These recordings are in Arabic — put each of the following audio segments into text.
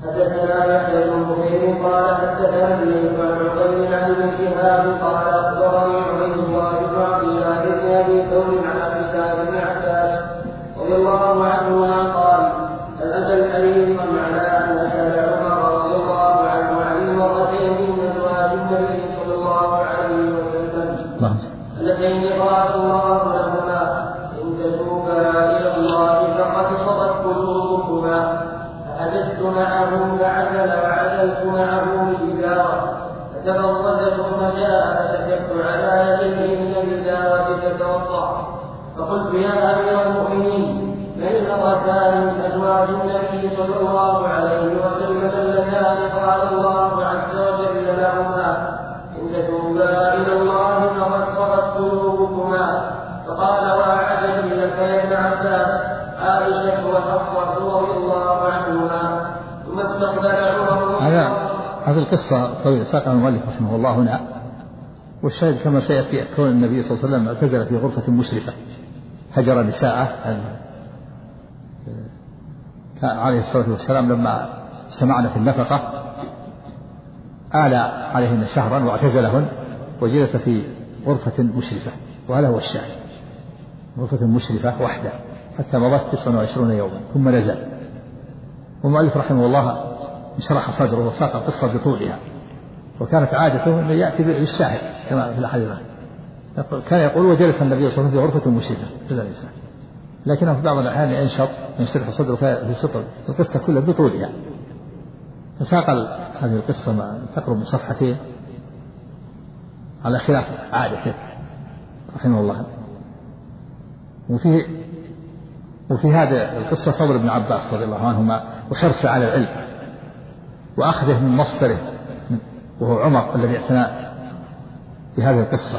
حدثنا يحيى بن بكير قال حدثنا الليث عن عقيل عن ابن شهاب قال اخبرني عبيد الله بن عبد الله بن ابي ثور عن ابي بكر بن عباس رضي الله عنهما قال هل اتى حريصا على ان اسال عمر رضي الله عنه عن المرتين من ازواج النبي صلى الله عليه وسلم اللتين قال الله لهما ان تتوبا الى الله فقد صغت قلوبكما. فحدثت معه وعدلت معه بالإدارة فتبرز ثم جاء فسكبت على يديه من الإدارة فتوضأ فقلت يا أمير المؤمنين من المرتان من أزواج النبي صلى الله عليه وسلم اللتان قال الله عز وجل لهما إن تتوبا إلى الله فقد صغت قلوبكما. فقال وأعجب لك يا ابن عباس عائشة وحفصة رضي الله عنهما. ثم استقبل عمر. هذه القصة طويلة ساقها المؤلف رحمه الله هنا، والشاهد كما سيأتي كون النبي صلى الله عليه وسلم اعتزل في غرفة مشرفة هجر نساءه كان عليه الصلاة والسلام لما اجتمعنا في النفقة آلى عليهن شهرا واعتزلهن وجلس في غرفة مشرفة، وهذا هو الشاهد، غرفة مشرفة وحده حتى مضت 29 يوما ثم نزل. والمؤلف رحمه الله انشرح صدره وساق القصة بطولها، وكانت عادته أن يأتي بالشاهد كما في الحديث كان يقول وجلس النبي صلى الله عليه وسلم في غرفة مشرفة إلا نساء، لكنه في بعض الأحيان ينشرح صدره في سطر القصة كلها بطولها. فساق هذه القصة تقرب من صفحتين على خلاف عادته رحمه الله. وفي هذه القصة فضل ابن عباس رضي الله عنهما وحرصه على العلم وأخذه من مصدره وهو عمر الذي اعتنى بهذه القصة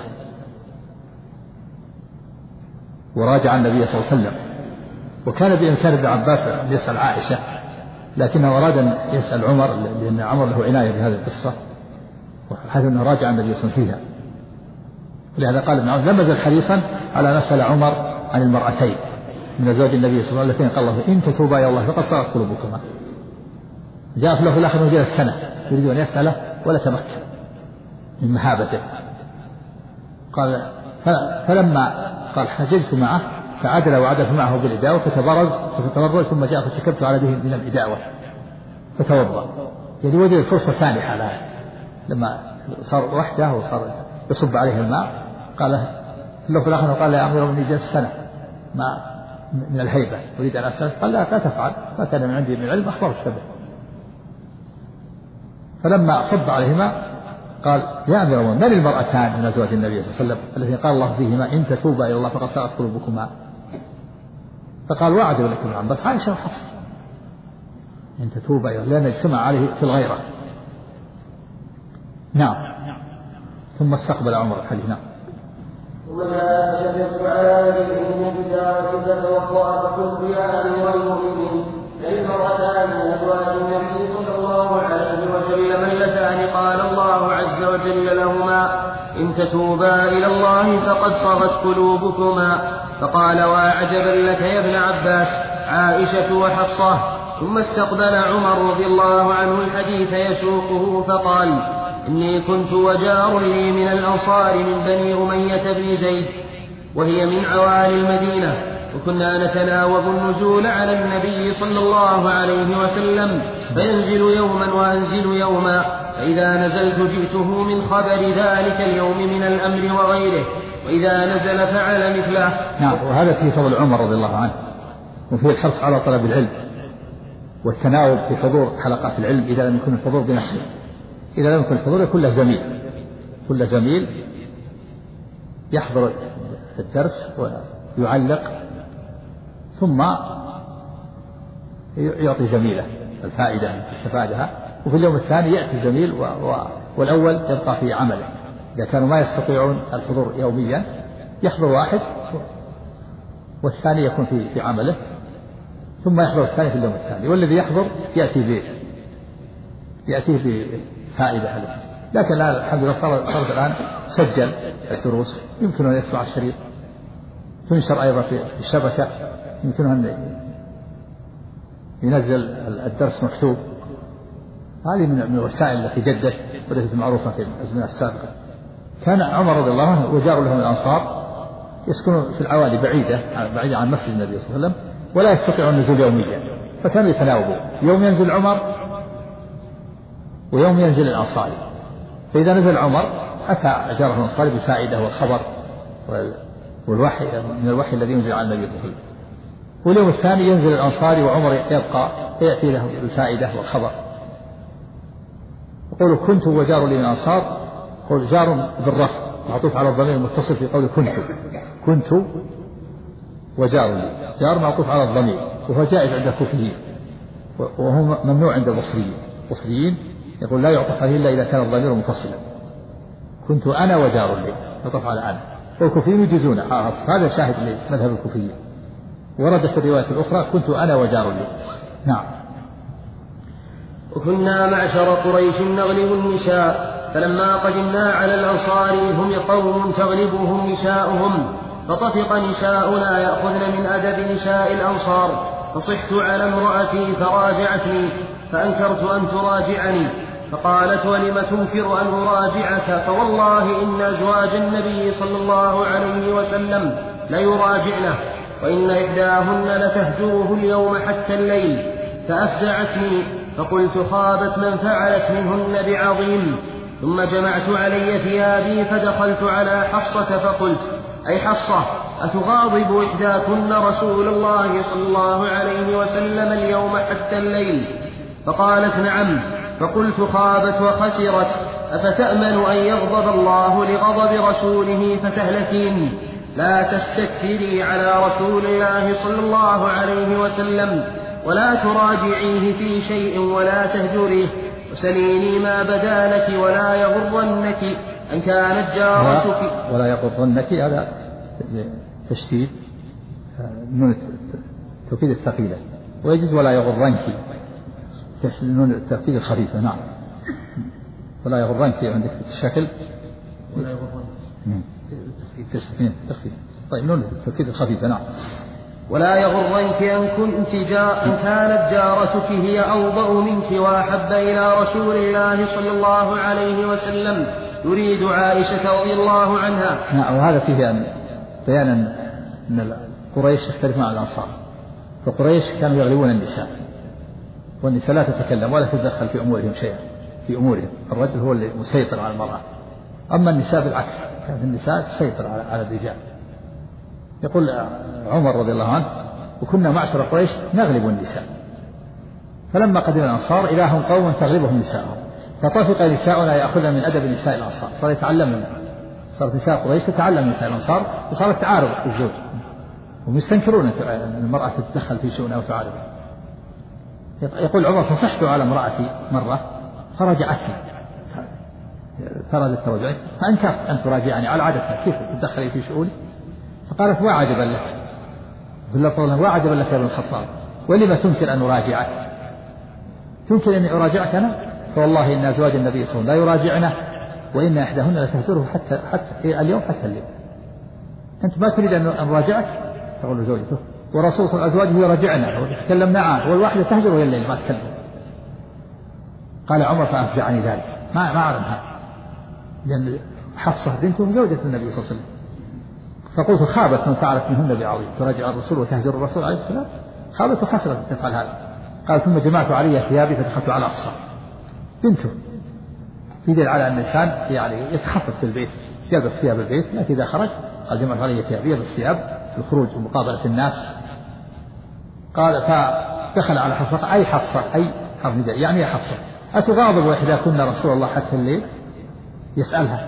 وراجع النبي صلى الله عليه وسلم. وكان بإمكان ابن عباس أن يسأل عائشة، لكنه أراد أن يسأل عمر لأن عمر له عناية بهذه القصة، وحيث أنه راجع النبي صلى الله عليه وسلم فيها. ولهذا قال ابن عمر لم يزل حريصا على أن يسأل عمر عن المرأتين من أزواج النبي صلى الله عليه وسلم قال الله إن تتوبا إلى الله فقد صغت قلوبكما. جاء في الآخر وجلس السنة يريد أن يسأله ولا تمكن من مهابته. قال فلما قال حججت معه فعدل وعدلت معه بالإداوة فتبرز ثم جاء فسكبت على يده من الإداوة فتوضأ. يعني وجد فرصة سانحة لها لما صار وحده وصار يصب عليه الماء. قال في الآخر قال يا أمير المؤمنين جلس سنة ما من الهيبة أريد أن أسأل. قال لا تفعل ما كان من عندي من علم أخبرت به. فلما صب عليهما قال يا أمير المؤمنين من المرأتان من أزواج النبي صلى الله عليه وسلم الذي قال الله فيهما إن تتوبا إلى الله فقد صغت قلوبكما. فقال وعد لك ابن عباس عائشة وحفصة إن تتوبا إلى الله لأن اجتمع عليه في الغيرة. نعم. ثم استقبل عمر الحديث. نعم. وجاء فسكبت على يديه من الإدارة فتوضأ فقلت يا أمير المؤمنين المرأتان من أزواج النبي صلى الله عليه وسلم اللتان قال الله عز وجل لهما إن تتوبا إلى الله فقد صغت قلوبكما. فقال وأعجبا لك يا ابن عباس عائشة وحفصة. ثم استقبل عمر رضي الله عنه الحديث يسوقه فقال إني كنت وجار لي من الأنصار من بني رمية بن زيد وهي من عوالي المدينة، وكنا نتناوب النزول على النبي صلى الله عليه وسلم فينزل يوما وأنزل يوما، فإذا نزلت جئته من خبر ذلك اليوم من الأمر وغيره، وإذا نزل فعل مثله. نعم. وهذا فيه فضل عمر رضي الله عنه، وفيه الحرص على طلب العلم والتناوب في حضور حلقات العلم إذا لم يكن الحضور بنفسه. إذا لم يكن الحضور يكون له زميل، كل زميل يحضر الدرس ويعلق ثم يعطي زميله الفائدة استفادها، وفي اليوم الثاني يأتي زميل والأول يبقى في عمله. إذا كانوا ما يستطيعون الحضور يوميا يحضر واحد والثاني يكون في عمله، ثم يحضر الثاني في اليوم الثاني، والذي يحضر يأتيه بفائدة له. لكن الحمد لله صارت الآن سجل الدروس، يمكن أن يسمع الشريط، تنشر أيضا في الشبكة، يمكن أن ينزل الدرس مكتوب هذه من الوسائل التي جدت وليست معروفة في الأزمنة السابقة. كان عمر رضي الله عنه وجار له من الأنصار يسكنون في العوالي بعيدة عن مسجد النبي صلى الله عليه وسلم ولا يستطيعون النزول يوميا، فكانوا يتناوبوا، يوم ينزل عمر ويوم ينزل الأنصاري، فإذا نزل عمر أتى جاره الأنصاري بالفائدة والخبر والوحي من الوحي الذي ينزل على النبي صلى الله عليه وسلم، واليوم الثاني ينزل الأنصاري وعمر يبقى يأتي له بالفائدة والخبر. يقول كنت وجار لي من الأنصار، يقول جار بالرفع معطوف على الضمير المتصل في قول كنت وجار لي، جار معطوف على الضمير، وهو جائز عند الكوفيين وهو ممنوع عند البصريين يقول لا يعطف عليه إلا إذا كان الضمير منفصلا. كنت أنا وجار لي يعطف على أنا، والكوفيين يجوزون، هذا شاهد لمذهب الكوفيين. ورد في الرواية الأخرى كنت أنا وجار لي. نعم. وكنا معشر قريش نغلب النساء، فلما قدمنا على الأنصار هم قوم تغلبهم نساؤهم، فطفق نساؤنا يأخذن من أدب نساء الأنصار، فصحت على امرأتي فراجعتني، فأنكرت أن تراجعني، فقالت ولم تنكر أن أراجعك؟ فوالله إن أزواج النبي صلى الله عليه وسلم ليراجعنه، وإن إحداهن لتهجره اليوم حتى الليل. فأفزعتني، فقلت خابت من فعلت منهن بعظيم. ثم جمعت علي ثيابي فدخلت على حفصة فقلت أي حفصة أتغاضب إحداكن رسول الله صلى الله عليه وسلم اليوم حتى الليل؟ فقالت نعم. فقلت خابت وخسرت، أفتأمن أن يغضب الله لغضب رسوله فتهلكين؟ لا تستكثري على رسول الله صلى الله عليه وسلم، ولا تراجعيه في شيء ولا تهجريه، وسليني ما بدا لك ولا يغرنك أن كانت جارتك. ولا يغرنك هذا تشديد نون التوكيد الثقيلة، ويجوز ولا يغرنك نون التوكيد الخفيفة. نعم. ولا يغرنك عندك في الشكل ولا يغرنك تخفيف. طيب نون التوكيد الخفيفة. نعم. ولا يغرنك أن كانت جارتك هي أوضأ منك وأحب إلى رسول الله صلى الله عليه وسلم، يريد عائشة رضي الله عنها. نعم. وهذا فيه بيانا أن قريش تختلف مع الأنصار، فقريش كانوا يغلبون النساء، والنساء لا تتكلم ولا تتدخل في أمورهم شيئا، في أمورهم الرجل هو اللي مسيطر على المرأة، أما النساء بالعكس كانت النساء تسيطر على الرجال. يقول عمر رضي الله عنه وكنا معشر قريش نغلب النساء، فلما قدم الأنصار إذا هم قوم تغلبهم نساءهم، فطفق نساؤنا يأخذن من أدب نساء الأنصار، صار يتعلمن، صارت نساء قريش تتعلم نساء الأنصار، وصارت تعارض الزوج ومستنكرون أن المرأة تتدخل في شؤونها وتعارض. يقول عمر فصحت على امرأتي مرة فرجعتني، فرادت ترجعي، فأنكرت أن تراجعني على عادتها، كيف تتدخلي في شؤوني؟ فقالت وعجبا لك، في اللفظ وعجبا لك يا ابن الخطاب، ولما تنكر أن أراجعك؟ تنكر أن أراجعك أنا؟ فوالله إن أزواج النبي صلى الله عليه وسلم لا يراجعنا، وإن إحداهن لتهجره حتى اليوم حتى الليل. أنت ما تريد أن أراجعك؟ تقول زوجته، ورسول صلى الله عليه وسلم أزواجه يراجعنا ويتكلم معه، والواحدة تهجر وهي الليل ما تكلم. قال عمر فأفزعني ذلك، ما أعلمها، لأن حفصة بنته زوجة النبي صلى الله عليه وسلم. فقلت خابت من فعلت منهن بعظيم، تراجع الرسول وتهجر الرسول عليه السلام، خابت وخسرت تفعل هذا. قال ثم جمعت علي ثيابي فدخلت على أقصى بنته، يدل على أن الإنسان يعني يتخفف في البيت، يلبس ثياب البيت، لكن إذا خرج قال جمعت علي ثيابي، يلبس ثياب الخروج ومقابلة الناس. قال فدخل على حفصة، أي حفصة، أي حرف نداء يعني يا حفصة أتغاضب إحداكن رسول الله حتى الليل؟ يسألها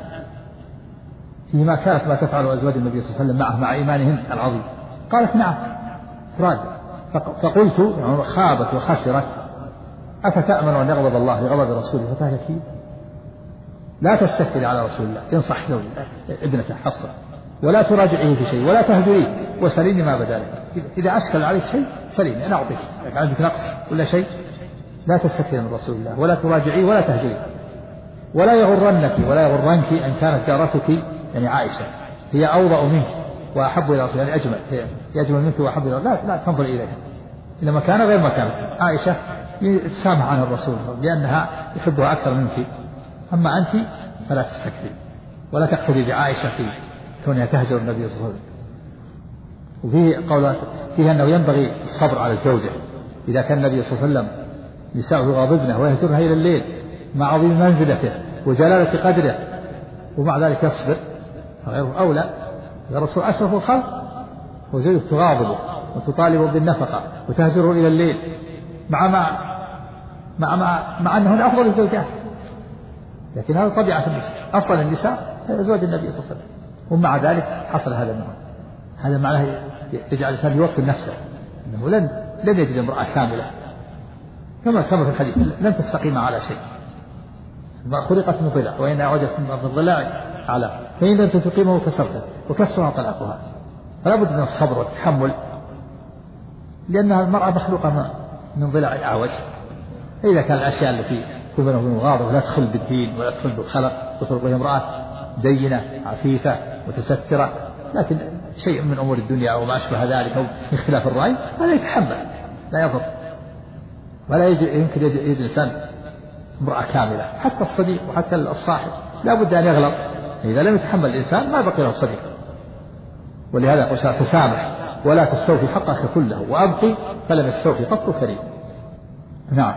فيما كانت ما تفعل أزواج النبي صلى الله عليه وسلم معه مع إيمانهن العظيم. قالت نعم تراجع. فقلت خابت وخسرت، أفتأمن أن يغضب الله لغضب رسوله فتهلكين؟ لا تستكثري على رسول الله، ينصح ابنته حفصة، ولا تراجعيه في شيء ولا تهجريه، وسليني ما بدا لك، إذا أشكل عليك شيء سليني أنا أعطيك، عندك نقص ولا شيء لا تستكثري من رسول الله ولا تراجعيه ولا تهجريه. ولا يغرنك أن كانت جارتك يعني عائشة هي أوضأ منك وأحب إلى رسول، يعني أجمل، هي أجمل منك وأحب إلى، لا تنظر إليها إلى مكان غير مكان. عائشة يتسامح عن الرسول لأنها يحبها أكثر منك، أما أنت فلا تستكثري ولا تقتدي بعائشة في كونها تهجر النبي صلى الله عليه وسلم. وفيه قولات فيها أنه ينبغي الصبر على الزوجة إذا كان النبي صلى الله عليه وسلم نساؤه غاضبنه ويهجرها إلى الليل مع عظيم منزلته وجلالة قدره ومع ذلك يصبر، فغيره أولى. الرسول أشرف الخلق وزوجته تغاضبه وتطالبه بالنفقة وتهجره إلى الليل مع أنهن أفضل الزوجات، لكن هذا طبيعة النساء، أفضل النساء أزواج النبي صلى الله عليه وسلم، ومع ذلك حصل هذا النوع. هذا معناه يجعل الإنسان يوطن نفسه أنه لن يجد امرأة كاملة كما في الحديث لن تستقيم على شيء، ما خلقت من ضلع وإن أعوجت من الضلع على فإن لم تقيمه كسرته وكسرها طلاقها. فلا بد من الصبر والتحمل، لأنها المرأة مخلوقة من ضلع أعوج. إذا كان الأشياء التي تكون مغاضبة لا تدخل بالدين ولا تدخل بالخلق، تخلق بها امرأة دينة عفيفة متسترة، لكن شيء من أمور الدنيا أو ما أشبه ذلك أو من خلاف الرأي هذا يتحمل لا يضر، ولا يمكن يجد الإنسان امرأة كاملة. حتى الصديق وحتى الصاحب لا بد أن يغلط، إذا لم يتحمل الإنسان ما بقي له صديق. ولهذا يقول تسامح ولا تستوفي حقك كله وأبقي فلم يستوفي قط كريم. نعم.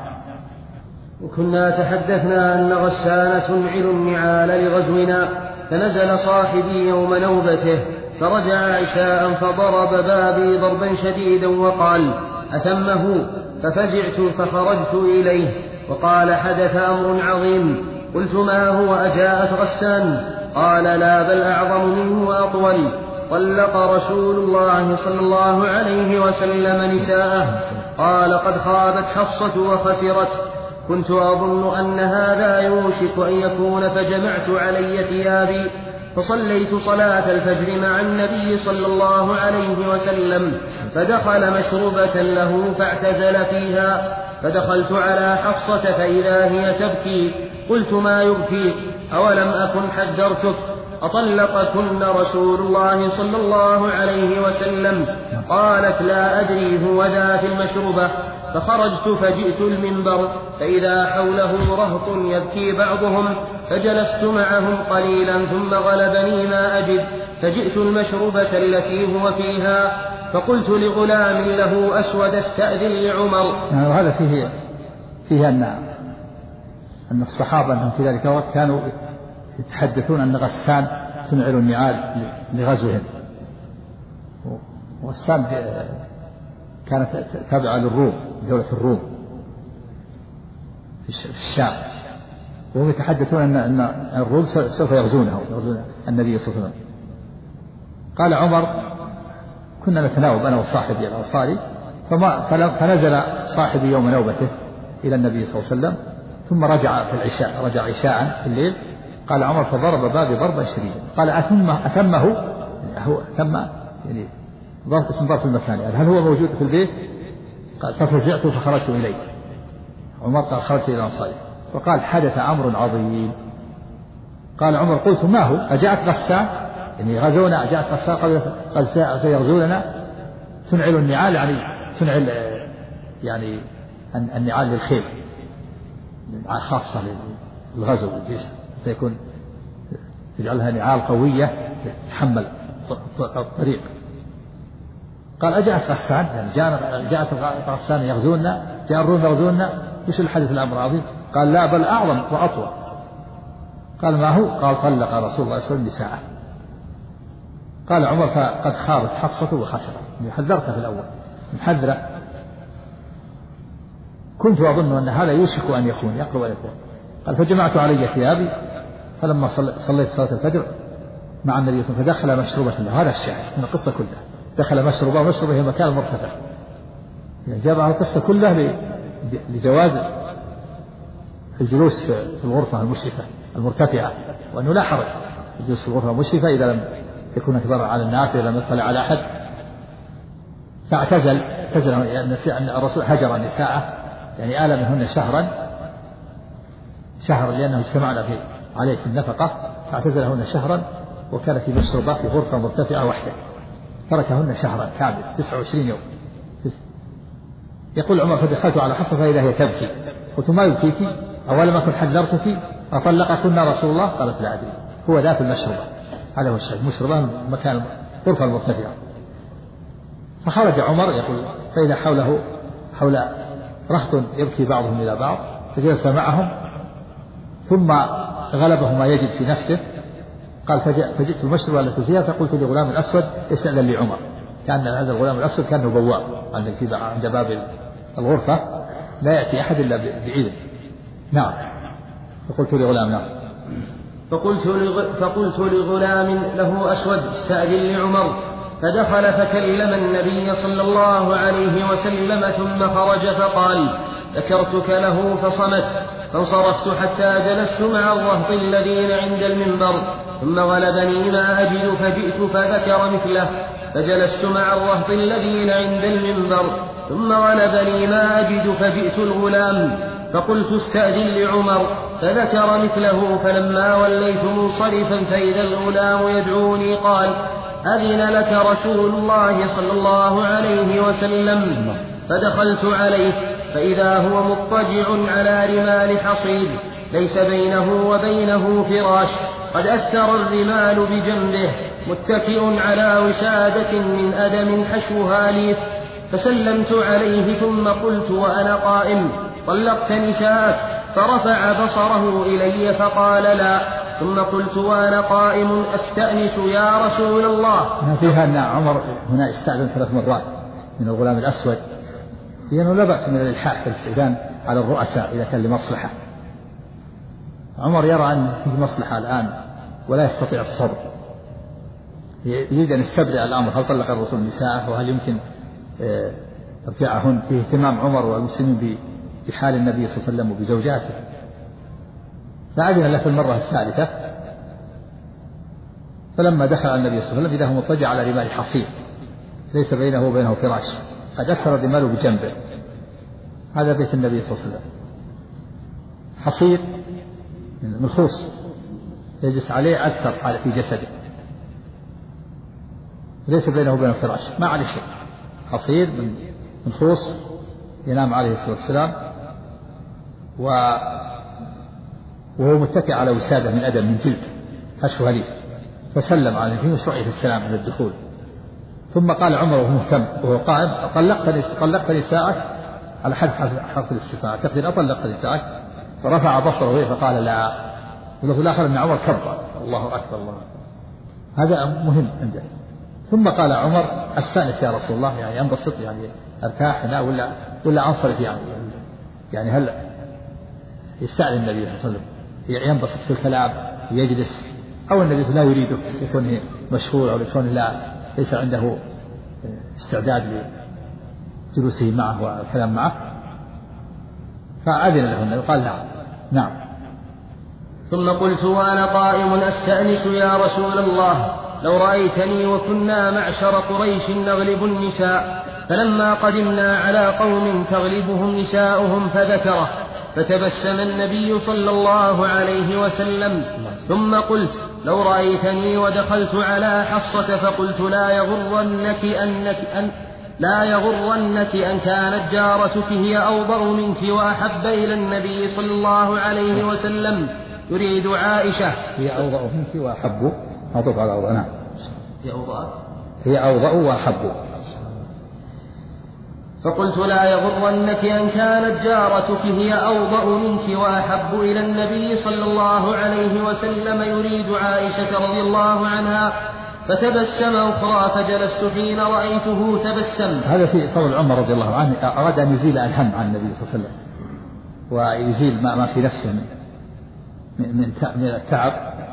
وكنا تحدثنا أن غسان تنعل النعال لغزونا، فنزل صاحبي يوم نوبته فرجع عشاء فضرب بابي ضربا شديدا وقال أتمه، ففزعت فخرجت إليه وقال حدث أمر عظيم. قلت ما هو؟ أجاءت غسان؟ قال لا بل أعظم منه وأطول. طلق رسول الله صلى الله عليه وسلم نساءه. قال قد خابت حفصة وخسرت. كنت أظن أن هذا يوشك أن يكون، فجمعت علي ثيابي فصليت صلاة الفجر مع النبي صلى الله عليه وسلم، فدخل مشربة له فاعتزل فيها، فدخلت على حفصة فإذا هي تبكي. قلت ما يبكيك؟ أولم أكن حذرتك؟ أطلقكن رسول الله صلى الله عليه وسلم؟ قالت لا أدري هو ذا في المشربة. فخرجت فجئت المنبر فإذا حوله رهط يبكي بعضهم، فجلست معهم قليلا ثم غلبني ما أجد، فجئت المشربة التي هو فيها فقلت لغلام له أسود استأذن لعمر. وهذا فيه أن الصحابة أنهم في ذلك الوقت كانوا يتحدثون أن غسان تنعل النعال لغزوهم. وغسان كانت تابعة للروم، دولة الروم في الشام، وهم يتحدثون أن الروم سوف يغزون النبي صلى الله عليه وسلم. قال عمر كنا نتناوب أنا وصاحبي الأنصاري، فنزل صاحبي يوم نوبته إلى النبي صلى الله عليه وسلم ثم رجع في العشاء، رجع عشاء في الليل. قال عمر فضرب بابي ضربا شديدا. قال أتمه هو أتم يعني ضرب اسم ظرف المكان، يعني هل هو موجود في البيت؟ قال ففزعت فخرجت إليه. عمر قال خرجت إلى الأنصاري وقال حدث أمر عظيم. قال عمر قلت ما هو؟ أجاءت غسان يعني غزونا، أجاءت غسان قد سيغزوننا؟ تنعل النعال يعني تنعل يعني النعال للخيل خاصة للغزو والجيش، فيكون تجعلها نعال قوية تتحمل الطريق. قال أجاءت غسان يعني جاءت غسان يغزوننا، جاء الروم يغزوننا، وش الحدث الأمر عظيم؟ قال لا بل أعظم وأطول. قال ما هو؟ قال طلق رسول الله صلى الله عليه وسلم نساءه. قال عمر فقد خابت حفصة وخسرت، حذرتها في الأول محذرة. كنت أظن أن هذا يوشك أن يكون يقرب أن يكون. قال فجمعت علي ثيابي فلما صليت صلاة الفجر مع النبي صلى الله عليه وسلم فدخل مشروبة له. هذا الشاهد من القصة كلها، دخل مشروبة، ومشروبة هي مكان مرتفع، يعني جاب القصة كلها لجواز الجلوس في الغرفة المشرفة المرتفعة، وأنه لا حرج الجلوس في الغرفة المشرفة إذا لم يكون كبارا على الناس، إذا لم يطلع على أحد. فاعتزل أن الرسول هجر نساءه يعني آل منهن شهرا لأنه اجتمعنا عليه في النفقة، فاعتزلهن شهرا، وكان في مشروبة في غرفة مرتفعة وحده، تركهن شهرا كامل 29 يوم. يقول عمر فدخلت على حفصة فإذا هي تبكي، قلت ما يبكيك؟ أولم أكن حذرتك؟ أطلقكن رسول الله؟ قالت لا أدري. هو ذات المشربة، هذا هو الشيء، مشربة مكان غرفة المرتفعة. فخرج عمر يقول فإذا حول رهط يبكي بعضهم إلى بعض، فجلس معهم ثم غلبه ما يجد في نفسه. قال فجئت المشربة التي فيها فقلت لغلام الأسود استأذن لي عمر. كان هذا الغلام الأسود كان بواب عند باب الغرفة، لا يأتي أحد إلا بإذن. نعم. فقلت لغلام نعم. فقلت لغلام له أسود استأذن لعمر، فدخل فكلم النبي صلى الله عليه وسلم ثم خرج فقال ذكرتك له فصمت، فانصرفت حتى جلست مع الرهط الذين عند المنبر، ثم غلبني ما أجد فجئت فذكر مثله، فجلست مع الرهط الذين عند المنبر، ثم غلبني ما أجد فجئت الغلام فقلت استأذن لعمر، فذكر مثله، فلما وليت منصرفا فإذا الغلام يدعوني قال أذن لك رسول الله صلى الله عليه وسلم، فدخلت عليه فإذا هو مضطجع على رمال حصير ليس بينه وبينه فراش، قد أثر الرمال بجنبه، متكئ على وسادة من أدم حشوها ليف، فسلمت عليه ثم قلت وأنا قائم طلقت نساءك؟ فرفع بصره إلي فقال لا، ثم قلت وأنا قائم أستأنس يا رسول الله. فيها أن عمر هنا استأذن 3 مرات من الغلام الأسود، لأنه لا بأس من الإلحاح في الاستئذان على الرؤساء إذا كان لمصلحة. عمر يرى أن فيه مصلحة الآن ولا يستطيع الصبر، يريد أن يستبدأ الأمر، هل طلق الرسول نساءه وهل يمكن ارجعهن؟ فيه اهتمام عمر والمسلمين بحال النبي صلى الله عليه وسلم وبزوجاته. فأذن له في المرة الثالثة، فلما دخل النبي صلى الله عليه وسلم إذا هو مضطجع على رمال حصير ليس بينه وبينه فراش، قد أثر الرمال بجنبه. هذا بيت النبي صلى الله عليه وسلم، حصير ملخوص يجلس عليه أثر في جسده، ليس بينه وبينه فراش، ما عليه شيء، حصير ملخوص ينام عليه الصلاة والسلام، وهو متكئ على وسادة من أدم من جلد حشوها ليف، فسلم عليه في مشروعية السلام على الدخول. ثم قال عمر وهو مهتم وهو قائم طلقت نساءك؟ على حرف الاستفهام، تقدر أطلقت نساءك؟ فرفع بصره إليه فقال لا. وله الآخر أن عمر كبر الله أكبر الله أكبر، هذا مهم عنده. ثم قال عمر أستأنس يا رسول الله، يعني أنبسط، يعني أرتاح هنا ولا أنصرف؟ يعني هل يستأذن النبي صلى الله عليه وسلم ينبسط في الكلام يجلس، أو النبي لا يريده يكون مشغول، أو يكون ليس عنده استعداد لجلوسه معه والكلام معه؟ فأذن له النبي قال نعم. ثم قلت وأنا قائم أستأنس يا رسول الله لو رأيتني وكنا معشر قريش نغلب النساء، فلما قدمنا على قوم تغلبهم نساؤهم فذكره، فتبسم النبي صلى الله عليه وسلم. ثم قلت لو رأيتني ودخلت على حفصة فقلت لا يغرنك أن كانت جارتك هي أوضأ منك وأحب إلى النبي صلى الله عليه وسلم يريد عائشة. هي أوضأ منك وأحب، أعطف على أوضأ. نعم. هي أوضأ وأحب. فقلت لا يغرنك أن كانت جارتك هي أوضأ منك وأحب إلى النبي صلى الله عليه وسلم يريد عائشة رضي الله عنها، فتبسم أخرى فجلست حين رأيته تبسم. هذا في فضل عمر رضي الله عنه، أراد أن يزيل الهم عن النبي صلى الله عليه وسلم ويزيل ما في نفسه من التعب،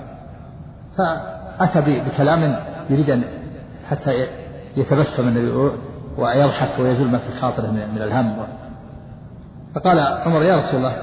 فأتى بكلام يريد أن حتى يتبسم النبي ويضحك ويزول ما في خاطره من الهم. فقال عمر يا رسول الله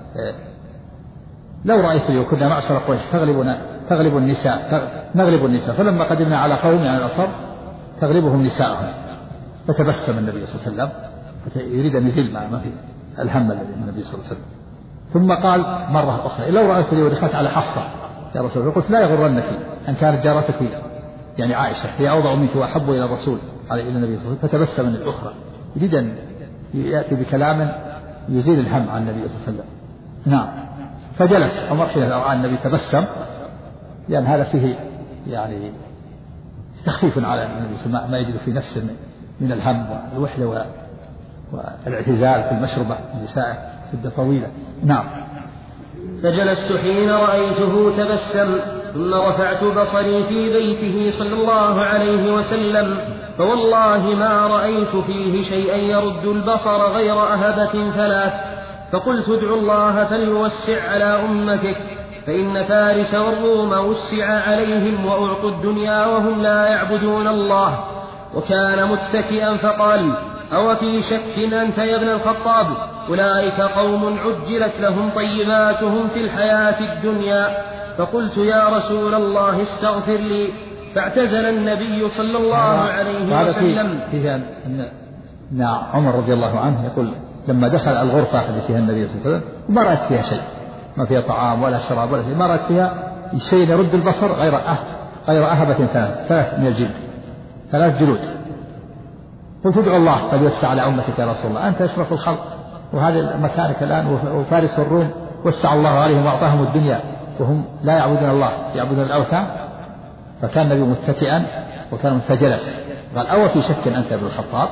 لو رأيت لي وكنا معشر قريش نغلب النساء، فلما قدمنا على قوم يعني الأصر تغلبهم نساءهم. فتبسم النبي صلى الله عليه وسلم يريد أن يزيل ما في الهم الذي من النبي صلى الله عليه وسلم. ثم قال مرة أخرى لو رأيت لي ودخلت على حفصة يا رسول الله، فقلت لا يغرنك أن كانت جارتك يعني عائشة هي أوضع منك وأحب إلى الرسول إلى النبي صلى الله عليه وسلم. فتبسم من الأخرى يريد أن يأتي بكلام يزيل الهم عن النبي صلى الله عليه وسلم. نعم. فجلس عمر حين رأى النبي تبسم، لأن هذا فيه يعني تخفيف على النبي ما يجد في نفسه من الهم والوحدة والاعتزال في المشربة النساء مدة طويلة. نعم. فجلست حين رأيته تبسم، ثم رفعت بصري في بيته صلى الله عليه وسلم، فوالله ما رأيت فيه شيئا يرد البصر غير أهبة ثلاث، فقلت ادعو الله فليوسع على أمتك، فإن فارس والروم وسع عليهم وأعطوا الدنيا وهم لا يعبدون الله. وكان متكئا فقال: أو في شك أنت يا ابن الخطاب؟ أولئك قوم عجلت لهم طيباتهم في الحياة الدنيا. فقلت: يا رسول الله استغفر لي. فاعتزل النبي صلى الله عليه وسلم. فيها أن عمر رضي الله عنه يقول: لما دخل الغرفة التي فيها النبي صلى الله عليه وسلم ما رأيت فيها شيء، ما فيها طعام ولا شراب ولا شيء، ما رأيت فيها شيء يرد البصر غير أهبة ثلاث من الجلد، 3 جلود. قلت: ادعو الله فليوسع على أمتك يا رسول الله، أنت أشرف الخلق، وهذا مكانك الآن. وفارس والروم وسع الله عليهم وأعطاهم الدنيا وهم لا يعبدون الله، يعبدون الأوثان. فكان النبي متكئا وكان فجلس. قال: أو في شك أنت ابن الخطاب؟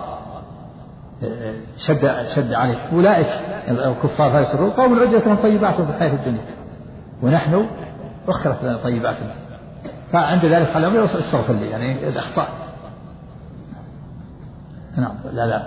شد عليه: أولئك الكفار فارس والروم قوم عجلت من طيباتهم في الحياة الدنيا ونحن أخرت لنا طيباتنا. فعند ذلك قال: استغفر لي، يعني إذا أخطأت. نعم. لا.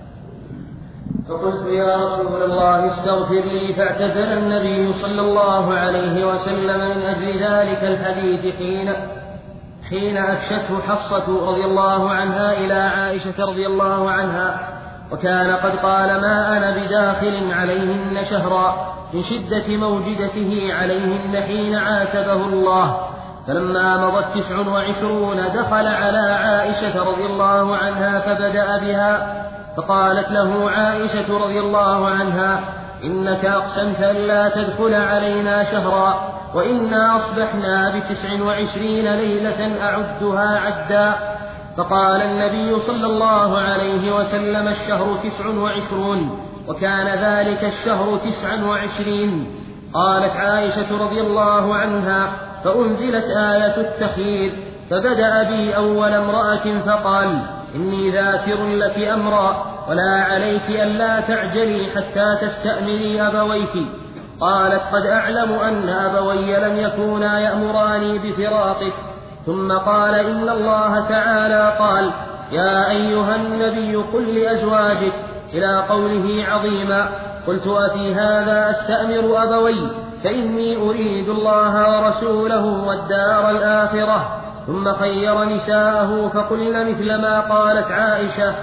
فقلت: يا رسول الله استغفر لي. فاعتزل النبي صلى الله عليه وسلم من أجل ذلك الحديث حين أفشته حفصة رضي الله عنها إلى عائشة رضي الله عنها، وكان قد قال: ما أنا بداخل عليهن شهرا، من شدة موجدته عليهن حين عاتبه الله. فلما مضت 29 دخل على عائشة رضي الله عنها فبدأ بها، فقالت له عائشة رضي الله عنها: إنك أقسمت أن لا تدخل علينا شهرا، وإنا أصبحنا ب29 ليلة أعدها عدا. فقال النبي صلى الله عليه وسلم: الشهر 29، وكان ذلك الشهر 29. قالت عائشة رضي الله عنها: فأنزلت آية التخيير، فبدأ بي أول امرأة فقال: إني ذاكر لك أمرا، ولا عليك ألا تعجلي حتى تستأمني أبويك. قالت: قد أعلم أن أبوي لم يكونا يأمراني بفراقك. ثم قال: إن الله تعالى قال: يا أيها النبي قل لأزواجك، إلى قوله عظيما. قلت: أفي هذا أستأمر أبوي؟ فإني أريد الله ورسوله والدار الآخرة. ثم خير نساءه فقلن مثل ما قالت عائشة.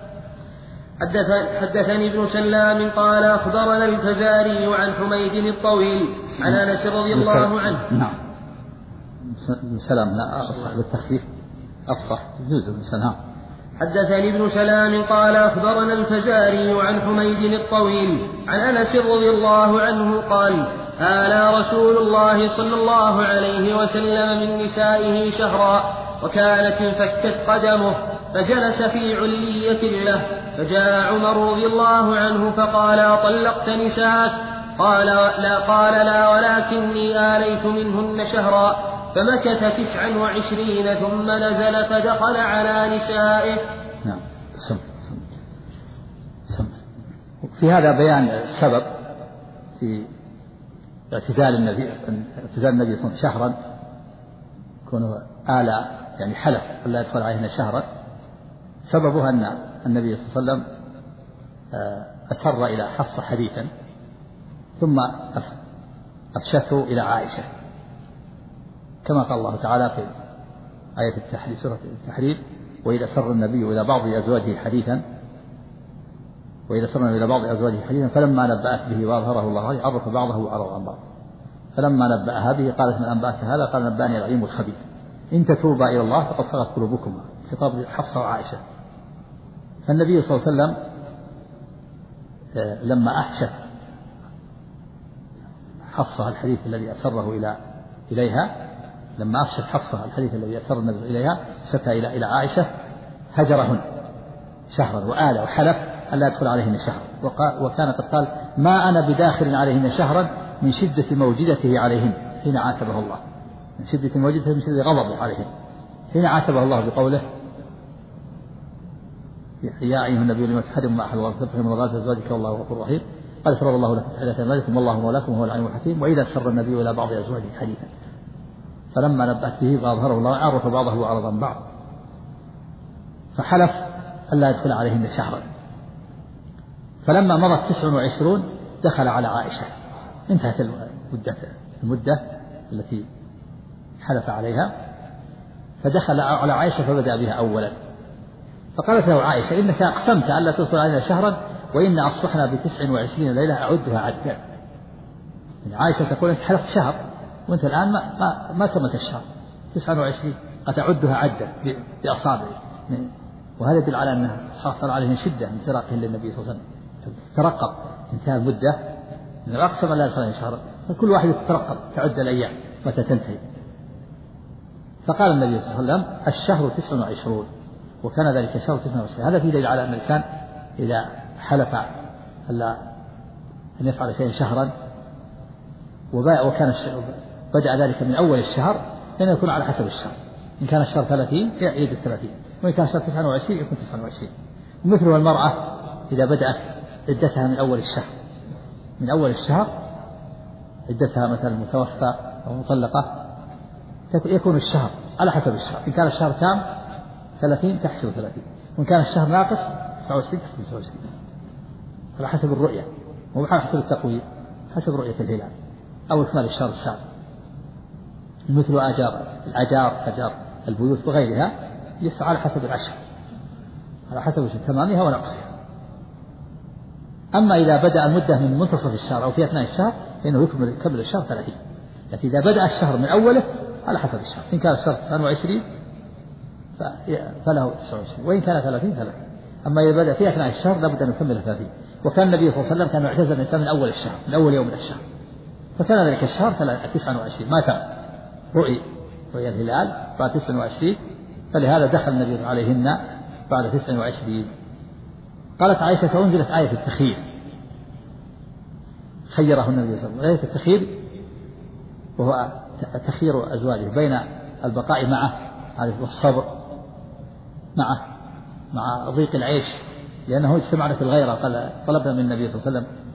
حدثني ابن سلام قال: أخبرنا الفزاري عن حميد الطويل عن أنس رضي الله عنه. نعم. ابن سلام لا أفصح بالتخفيف، أفصح جزء ابن سلام. حدثني ابن سلام قال: أخبرنا الفزاري عن حميد الطويل عن أنس رضي الله عنه قال: آلى رسول الله صلى الله عليه وسلم من نسائه شهرا، وكانت انفكت قدمه، فجلس في علية له، فجاء عمر رضي الله عنه فقال: أطلقت نساءك؟ قال لا ولكني آليت منهن شهرا. فمكث 29 ثم نزل فدخل على نسائه. نعم. في هذا بيان السبب في اعتزال النبي صلى الله عليه وسلم شهرا، كونه آلى يعني حلف ألا يدخل عليهن شهرا. سببها أن النبي صلى الله عليه وسلم أسر إلى حفصة حديثا ثم أفشته إلى عائشة، كما قال الله تعالى في آية التحريم، سورة التحريم: وإذا سر النبي إلى بعض أزواجه حديثا فلما نبأت به وأظهره الله عرف بعضه وأعرض عن بعض، فلما نبأها به قالت: من أنبأك هذا؟ قال: نبأني العليم الخبير، إن تتوبا إلى الله فقد صغت قلوبكما. خطاب حفصة وعائشة. فالنبي صلى الله عليه وسلم لما أحشت حفصة الحديث الذي أسره إليها، لما أفشت حفصة الحديث الذي أسر النبي إليها، شكى إلى عائشة، هجرهن شهرا وآل وحلف ألا يدخل عليهن شهر، وكان قد قال ما أنا بداخل عليهن شهرا من شدة موجدته عليهن حين عاتبه الله، من شدة موجدته، من شدة غضبه عليهن حين عاتبه الله بقوله يا أيها النبي لما تحرم ما أحل الله تبقي من مرضات أزواجك والله غفور رحيم قد فرض الله لكم تحلة أيمانكم والله مولاكم وهو العليم الحكيم. وإذا سر النبي إلى بعض أزواجه حديثا فلما نبأت به فأظهره الله عرف بعضه وعرضا بعض، فحلف ألا يدخل عليهن شهرا. فلما مضت 29 دخل على عائشة، انتهت المدة التي حلف عليها، فدخل على عائشة فبدأ بها أولا. فقالت له عائشة إنك أقسمت ألا تدخل علينا شهرا وإن أصبحنا ب29 ليلة أعدها عدا. يعني عائشة تقول أنت حلفت شهر وأنت الآن ما كملت الشهر 29 قد أعدها عدا بأصابعي، وهذا يدل على أنها حصل عليهم شدة من فراقه للنبي صلى الله عليه وسلم، ترقب انتهى المدة من أقسم لا يدخل علينا شهرا، فكل واحد تترقب تعد الأيام متى تنتهي. فقال النبي صلى الله عليه وسلم الشهر 29 وكان ذلك الشهر 29. هذا فيه دليل على أن الإنسان إذا حلف ألا أن يفعل شيئا شهرا وكان بدأ ذلك من أول الشهر فإنه يكون على حسب الشهر، إن كان الشهر 30 يعيد 30، وإن كان الشهر 29 يكون 29. ومثل المرأة إذا بدأت عدتها من أول الشهر، من أول الشهر عدتها مثلا متوفى أو مطلقة يكون الشهر على حسب الشهر، إن كان الشهر تام 30 تحسب 30، وإن كان الشهر ناقص 29 تحسب 29 على حسب الرؤية، مو على حسب التقويم، حسب رؤية الهلال أو إكمال الشهر السابق. مثل أجار البيوت وغيرها يحسب على حسب العشر، على حسب تمامها ونقصها. أما إذا بدأ المدة من منتصف الشهر أو في أثناء الشهر فإنه يكمل الشهر 30، لكن إذا بدأ الشهر من أوله على حسب الشهر، إن كان الشهر 29 فله 29، وإن كان 30 30. أما إذا بدأ في أثناء الشهر لابد أن يكمل 30. وكان النبي صلى الله عليه وسلم كان يعتزل الإنسان من أول الشهر، من أول يوم من الشهر، فكان ذلك الشهر 29 ما تم رؤي الهلال بعد 29، فلهذا دخل النبي عليهن بعد 29. قالت عائشة فأنزلت آية التخيير، خيره النبي صلى الله عليه وسلم. آية التخيير وهو تخيير أزواجه بين البقاء معه والصبر مع ضيق العيش، لأنه اجتمعنا في الغيرة، قال طلبنا من النبي صلى الله عليه وسلم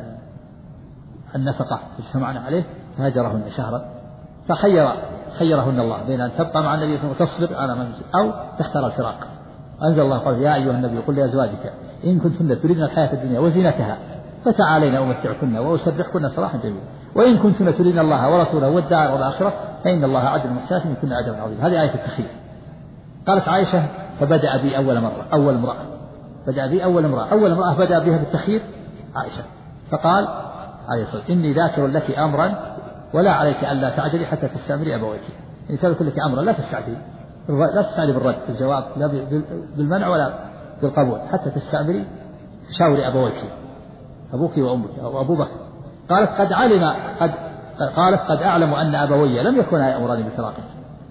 النفقة اجتمعنا عليه فهجرهن شهرا، فخيرهن الله بين أن تبقى مع النبي صلى الله عليه وسلم وتصبر على ما أو تختار الفراق. أنزل الله قال يا أيها النبي قل لأزواجك إن كنتن تريدن الحياة الدنيا وزينتها فتعالين أمتعكن وأسرحكن سراحا جميلا وإن كنتن تريدن الله ورسوله والدار والآخرة فإن الله أعد للمحسنات منكن أجرا عظيما. هذه آية التخيير. قالت عائشة فبدأ بي أول امرأة بدأ بها بالتخيير عائشة، فقال عليه الصلاة والسلام إني ذاكر لك أمرا ولا عليك ألا تعجلي حتى تستأمري أبويك. إن سألت لك أمرا لا تستعجلي بالرد في الجواب، لا بالمنع ولا بالقبول، حتى تستأمري تشاوري أبويك، أبوك وأمك أو أبو بكر. قالت قد أعلم أن أبوي لم يكونا يأمراني بفراقك.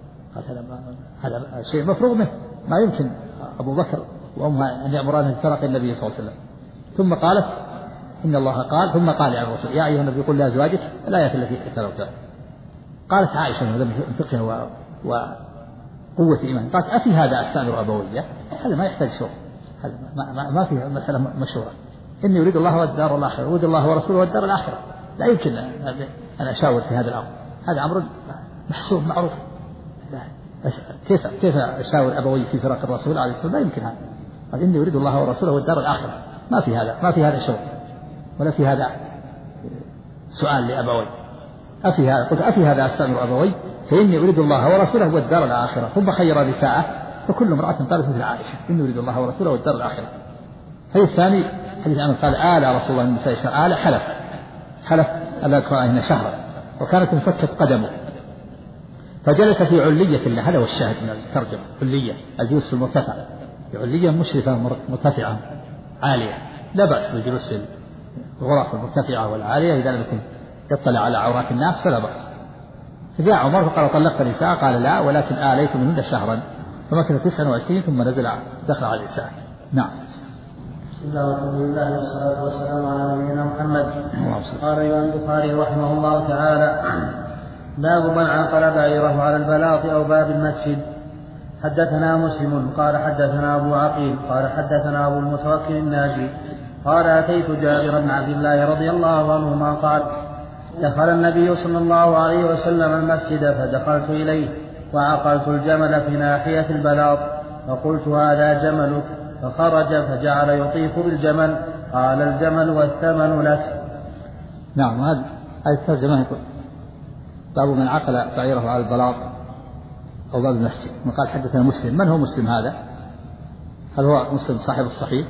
هذا شيء مفروغ منه، ما يمكن أبو بكر وأمها أن يأمران بفراق النبي صلى الله عليه وسلم. ثم قالت إن الله قال ثم قال يا الرسول يا أيها النبي قل لأزواجك الآية التي ذكرتها. قالت عائشة من فقه وقوة إيمان قالت أفي هذا أستأمر أبوية؟ هذا ما يحتاج شغل، هذا ما في مسألة مشهورة. إني أريد الله والدار الآخرة، أريد الله ورسوله والدار الآخرة، لا يمكن أن أشاور في هذا الأمر، هذا أمر محسوب معروف. كيف أشاور أبوي في فراق الرسول عليه الصلاة والسلام؟ لا يمكن هذا. قال إني أريد الله ورسوله والدار الآخرة، ما في هذا شغل ولا في هذا سؤال لأبوي. قلت أفي هذا أستأمر أبوي فإني أريد الله ورسوله والدار الآخرة. ثم خير نساءه فكل امرأة قالت مثل عائشة إني أريد الله ورسوله والدار الآخرة. الحديث الثاني حديث عن قال آل رسول الله من النساء شهرا، حلف ألا يدخل عليهن شهرا وكانت انفكت قدمه فجلس في علية له. هذا هو الشاهد من الترجمة، علية الجلوس في المرتفع، علية مشرفة مرتفعة عالية، لا بأس بالجلوس في الغرف المرتفعة والعالية إذا لم يكن يطلع على عورات الناس فلا بأس. فجاء عمر فقال طلقت النساء؟ قال لا ولكن آليت منهن شهرا، فمكث 29 ثم دخل على النساء. نعم. بسم الله والحمد لله والصلاة والسلام على نبينا محمد. قال الإمام البخاري رحمه الله تعالى: باب من عقل بعيره على البلاط أو باب المسجد. حدثنا مسلم قال حدثنا أبو عقيل قال حدثنا أبو المتوكل الناجي قال أتيت جابر بن عبد الله رضي الله عنهما قال: دخل النبي صلى الله عليه وسلم المسجد فدخلت إليه وعقلت الجمل في ناحية البلاط فقلت: هذا جملك. فخرج فجعل يطيف بالجمل. قال: الجمل والثمن لك. نعم. هذه الترجمة باب من عقل بعيره على البلاط أو باب المسجد. وقال حدثنا مسلم. من هو مسلم هذا؟ هل هو مسلم صاحب الصحيح؟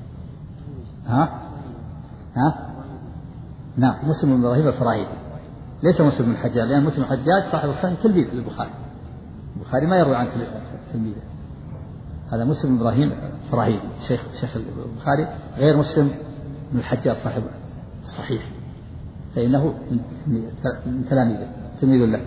نعم، مسلم بن إبراهيم الفراهيدي، ليس مسلم بن الحجاج، لأن مسلم بن الحجاج صاحب الصحيح تلميذ للبخاري. البخاري ما يروي عن تلميذه. هذا مسلم بن إبراهيم الفراهيدي شيخ البخاري، غير مسلم بن الحجاج صاحب الصحيح، فإنه من تلاميذه تلميذ له.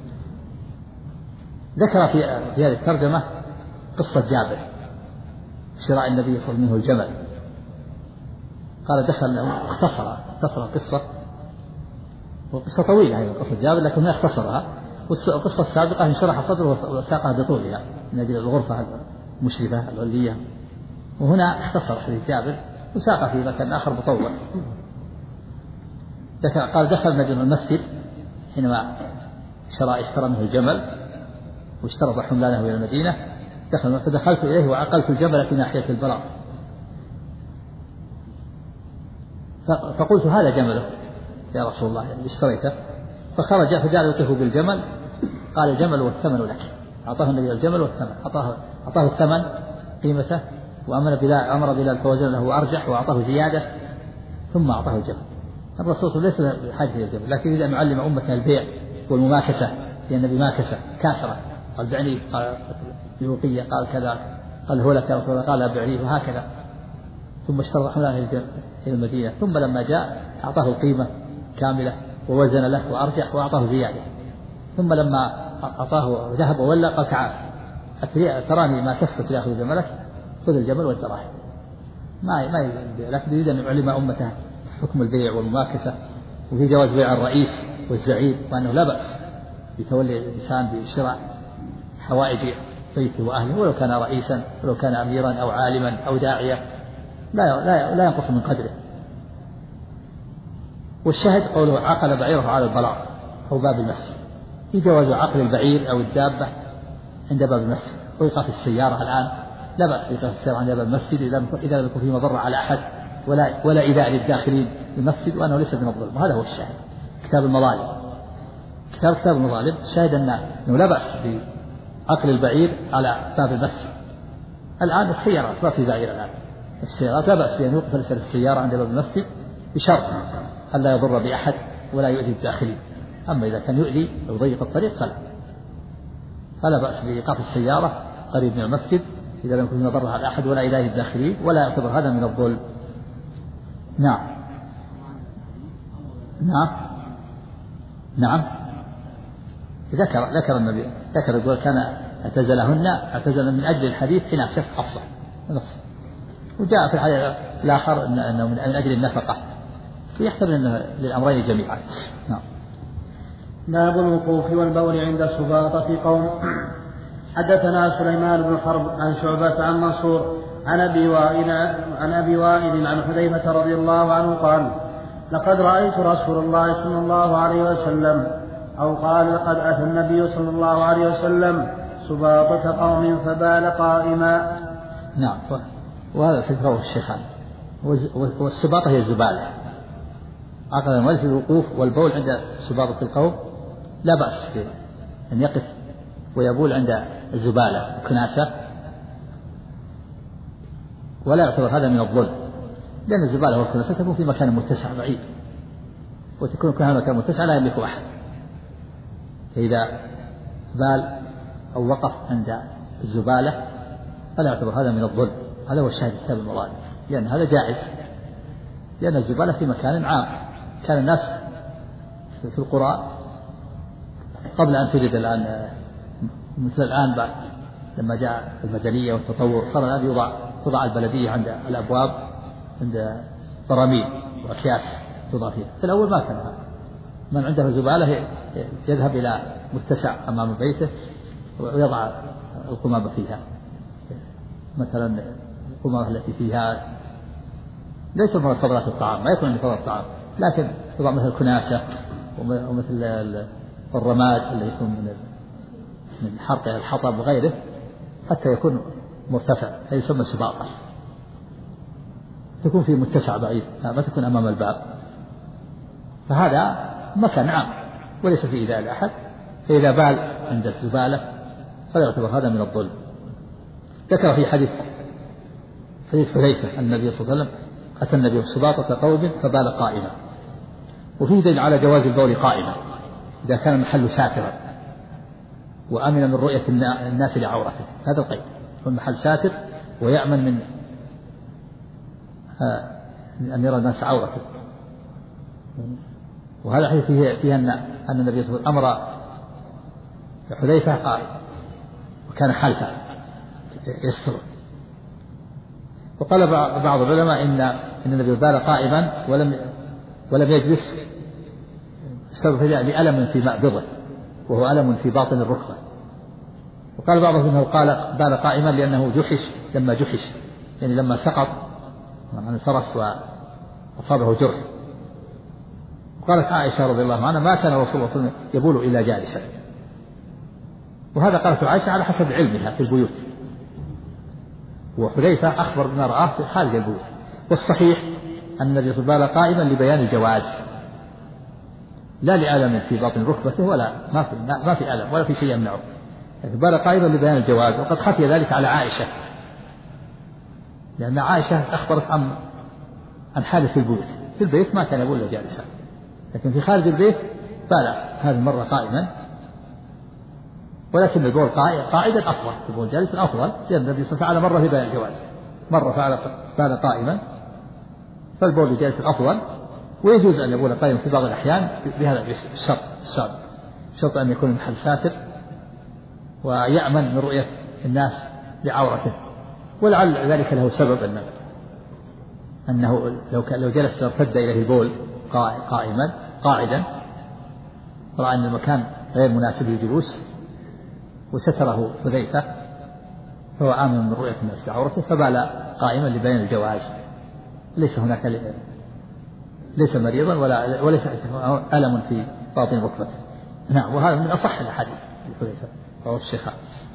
ذكر في هذه الترجمة قصة جابر شراء النبي صلى الله عليه وسلم منه الجمل. قال دخل اختصر القصة، وقصة طويلة هي قصة جابر لكن هنا اختصرها. والقصة السابقة انشرح صدره وساقها بطولها من أجل الغرفة المشرفة العلية، وهنا اختصر حديث جابر وساق في مكان آخر مطول. قال دخل النبي المسجد حينما اشترى منه الجمل واشترط حملانه إلى المدينة. فدخلت إليه وعقلت الجمل في ناحية البلاط فقلت: هذا جملك يا رسول الله اللي اشتريته. فخرج فجعل يطيف بالجمل. قال: الجمل والثمن لك. أعطاه النبي الجمل والثمن، أعطاه الثمن قيمته، وأمر بلال فوزن له وأرجح وأعطاه زيادة، ثم أعطاه الجمل. الرسول صلى الله عليه وسلم ليس بحاجة إلى الجمل، لكن يريد أن يعلم أمته البيع والمماكسة، لأن النبي ماكسة كاسرة. قال: بعني، قال بوقية، قال كذا، قال: هو لك يا رسول الله، قال: بعني، وهكذا. ثم اشترط حملانه إلى المدينة، ثم لما جاء أعطاه القيمة كاملة ووزن له وأرجح وأعطاه زيادة. ثم لما أعطاه ذهب وولى قال: تعال تراني ما كسبت يأخذ جملك، خذ الجمل والدراهم. ما لكن يريد أن يعلم أمته حكم البيع والمماكسة، وفي جواز بيع الرئيس والزعيم، وأنه لا بأس بتولي الإنسان بشراء حوائج بيته وأهله، ولو كان رئيسا ولو كان أميرا أو عالما أو داعية، لا ينقص من قدره. والشاهد قوله: عقل بعيره على البلاط أو باب المسجد. في جواز عقل البعير أو الدابة عند باب المسجد، وإيقاف السيارة الآن لا بأس بإيقاف السيارة عند باب المسجد إذا لم يكن فيه مضرة على أحد ولا إيذاء للداخلين المسجد، وأنه ليس من الظلم. وهذا هو الشاهد. كتاب المظالم الشاهد أنه لا بأس بعقل البعير على باب المسجد. الآن السيارات ما في بعير، الآن السيارات لا بأس بأن يقفل السيارة عند باب المسجد بشرط ألا يضر بأحد ولا يؤذي الداخلين. أما إذا كان يؤذي أو يضيق الطريق فلا بأس بإيقاف السيارة قريب من المسجد إذا لم يكن مضرة على أحد ولا إيذاء الداخلين، ولا يعتبر هذا من الظلم. نعم. ذكر النبي يقول: كان اعتزل من أجل الحديث حين شف حفصة. وجاء في الحديث الآخر أنه من أجل النفقة، يحتمل أنه للأمرين جميعا. نعم. باب الوقوف والبول عند سباطة قوم. حدثنا سليمان بن حرب عن شعبة عن منصور عن أبي وائل عن حذيفة رضي الله عنه قال: لقد رأيت رسول الله صلى الله عليه وسلم، أو قال: لقد أتى النبي صلى الله عليه وسلم سباطة قوم فبال قائما. نعم. وهذا فكره الشيخان. والسباطة هي الزبالة. عقل المؤلف الوقوف والبول عند سباطة القوم لا بأس أن يقف ويبول عند الزبالة الكناسة، ولا يعتبر هذا من الظلم، لأن الزبالة والكناسة تكون في مكان متسع بعيد، وتكون هذا المكان متسع لا يملكه أحد. فإذا بال أو وقف عند الزبالة فلا يعتبر هذا من الظلم. هذا هو الشاهد كتاب المراد، لأن هذا جائز، لأن الزبالة في مكان عام. كان الناس في القرى قبل أن توجد الآن مثل الآن لما جاء المدنية والتطور، صار الآن توضع البلدية عند الأبواب عند براميل وأكياس توضع فيها. في الأول ما كان هذا. من عنده زبالة يذهب إلى متسع أمام بيته ويضع القمامة فيها، مثلا القمامة التي فيها ليس من فضلات الطعام، ما يكون من فضلات الطعام، لكن يضع مثل الكناسة ومثل الرماد الذي يكون من حرق الحطب وغيره حتى يكون مرتفع، هذا يسمى سباطة، تكون في متسع بعيد ما تكون أمام الباب. فهذا مكان عام وليس في إيذاء لأحد، فإذا بال عند الزبالة فلا يعتبر هذا من الظلم. ذكر في حديث حذيفة أن النبي صلى الله عليه وسلم أتى النبي سباطة قوم فبال قائما، وفيه دليل على جواز البول قائما إذا كان المحل ساترا وأمن من رؤية الناس لعورته، هذا القيد، والمحل ساتر ويأمن من أن يرى الناس عورته. وهذا حديث فيه أن النبي صلى الله عليه وسلم أمر حذيفة قال وكان خلفه يستر. وقال بعض العلماء إن النبي بال قائما ولم يجلس السبب لألم في مأبضه وهو ألم في باطن الركبة. وقال بعضهم إنه قال بال قائما لأنه لما جحش يعني لما سقط عن الفرس وأصابه جرح. وقالت عائشة رضي الله عنها ما كان رسول الله صلى الله عليه وسلم يبول إلا جالسا، وهذا قالت عائشة على حسب علمها في البيوت، وحذيفة أخبر بما رآه في خارج البيوت. والصحيح أن النبي صلى الله عليه وسلم قائما لبيان الجواز لا لألم في باطن ركبته ولا ما في ألم ولا في شيء يمنعه، لكن بال قائما لبيان الجواز. وقد خفي ذلك على عائشة لأن عائشة أخبرت عن حاله في البيوت، في البيت ما كان يبول إلا جالسا، لكن في خارج البيت بال هذه المرة قائما، ولكن البول قاعدا أفضل، البول جالسا أفضل، لأن النبي صلى الله عليه وسلم مرة في بيان الجواز، مرة بال قائما، فالبول جالسا أفضل. ويجوز أن يبول قائما في بعض الأحيان بهذا الشرط السابق، شرط أن يكون المحل ساتر ويأمن من رؤية الناس بعورته. ولعل ذلك له سبب أنه لو جلس ارتد إليه البول قاعدا رأى أن المكان غير مناسب للجلوس وستره حذيفة فهو آمن من رؤية الناس بعورته فبال قائما لبيان الجواز، ليس هناك ليس مريضا وليس ألم في باطن ركبته. نعم، وهذا من أصح الأحاديث لحذيفة رواه الشيخان.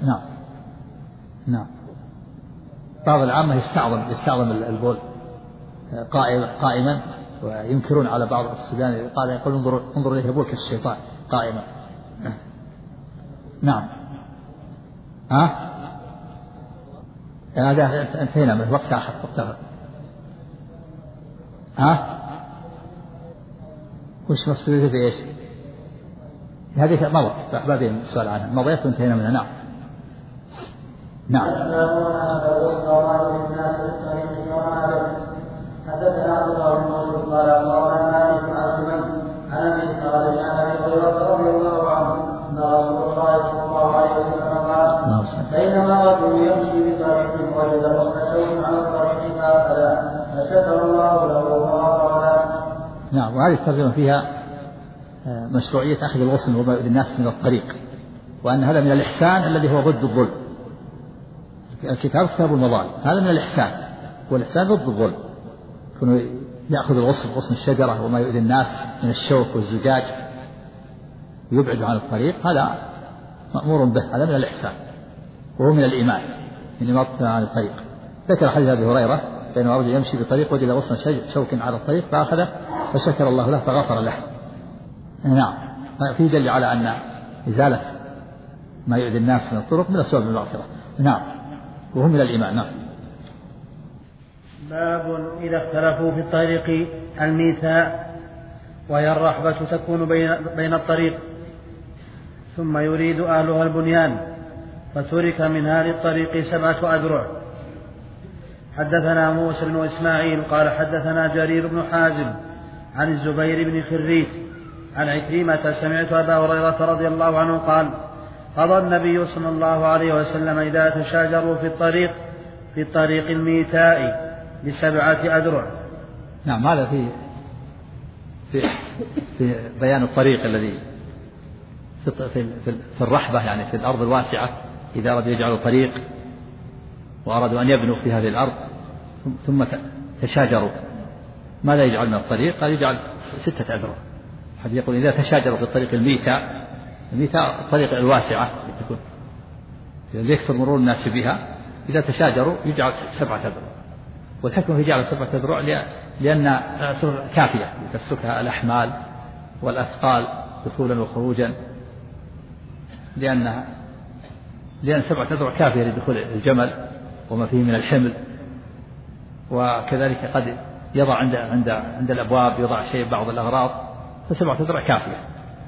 نعم. بعض العامة يستعظم البول قائما، وينكرون على بعض الصبيان قال يقول انظر إليه يبول كالشيطان قائما. نعم. هذا انتهينا من وقت آخر. وش مفسرته في إيش؟ هذه مضت بابين السؤال عنها مضيت وانتهينا منها. نعم. حدثنا عبد الله بن مسعود قال أخبرنا مالك عن سمي عن أبي صالح عن أبي هريرة رضي الله عنه أن رسول الله صلى الله عليه وسلم قال بينما رجل يمشي بطريق وجد غصن شوك على الطريق فأخذه فشكر الله له وغفر له. نعم. وهذه الترجمة فيها مشروعية أخذ الغصن وما يؤذي الناس من الطريق، وأن هذا من الإحسان الذي هو ضد الظلم. الكتاب كتاب المظالم، هذا من الإحسان، والإحسان ضد الظلم، كونه يأخذ غصن الشجرة وما يؤذي الناس من الشوك والزجاج ويبعد عن الطريق، هذا مأمور به، هذا من الإحسان وهو من الإيمان من إماطة عن الطريق. ذكر حديث أبي هريرة بينما رجل يمشي بطريق وجد غصن شوك على الطريق فأخذه فشكر الله له فغفر له. نعم. في دليل على أن إزالة ما يؤذي الناس من الطرق من أسباب المغفرة. نعم، وهو من الإيمان. نعم. باب إذا اختلفوا في الطريق الميثاء، وهي الرحبة تكون بين الطريق ثم يريد أهلها البنيان فترك منها للطريق 7 أذرع. حدثنا موسى بن إسماعيل قال حدثنا جرير بن حازم عن الزبير بن خريت عن عكرمة سمعت أبا هريرة رضي الله عنه قال قضى النبي صلى الله عليه وسلم إذا تشاجروا في الطريق الميتاء ب7 أذرع. نعم، هذا في بيان الطريق الذي في الرحبة، يعني في الأرض الواسعة. إذا أرادوا يجعلوا طريق وأرادوا أن يبنوا في هذه الأرض ثم تشاجروا، ماذا يجعل من الطريق؟ قال يجعل 6 أذرع. حد يقول إذا تشاجروا في الطريق الميتة الطريق الواسعة تكون يكثر مرور الناس بها، إذا تشاجروا يجعل 7 أذرع. والحكمة في جعل 7 أذرع لأن كافية لتسلكها الأحمال والأثقال دخولا وخروجا، لأن 7 أذرع كافية لدخول الجمل وما فيه من الحمل. وكذلك قد يضع عند الأبواب يضع شيء بعض الأغراض، ف7 أذرع كافية.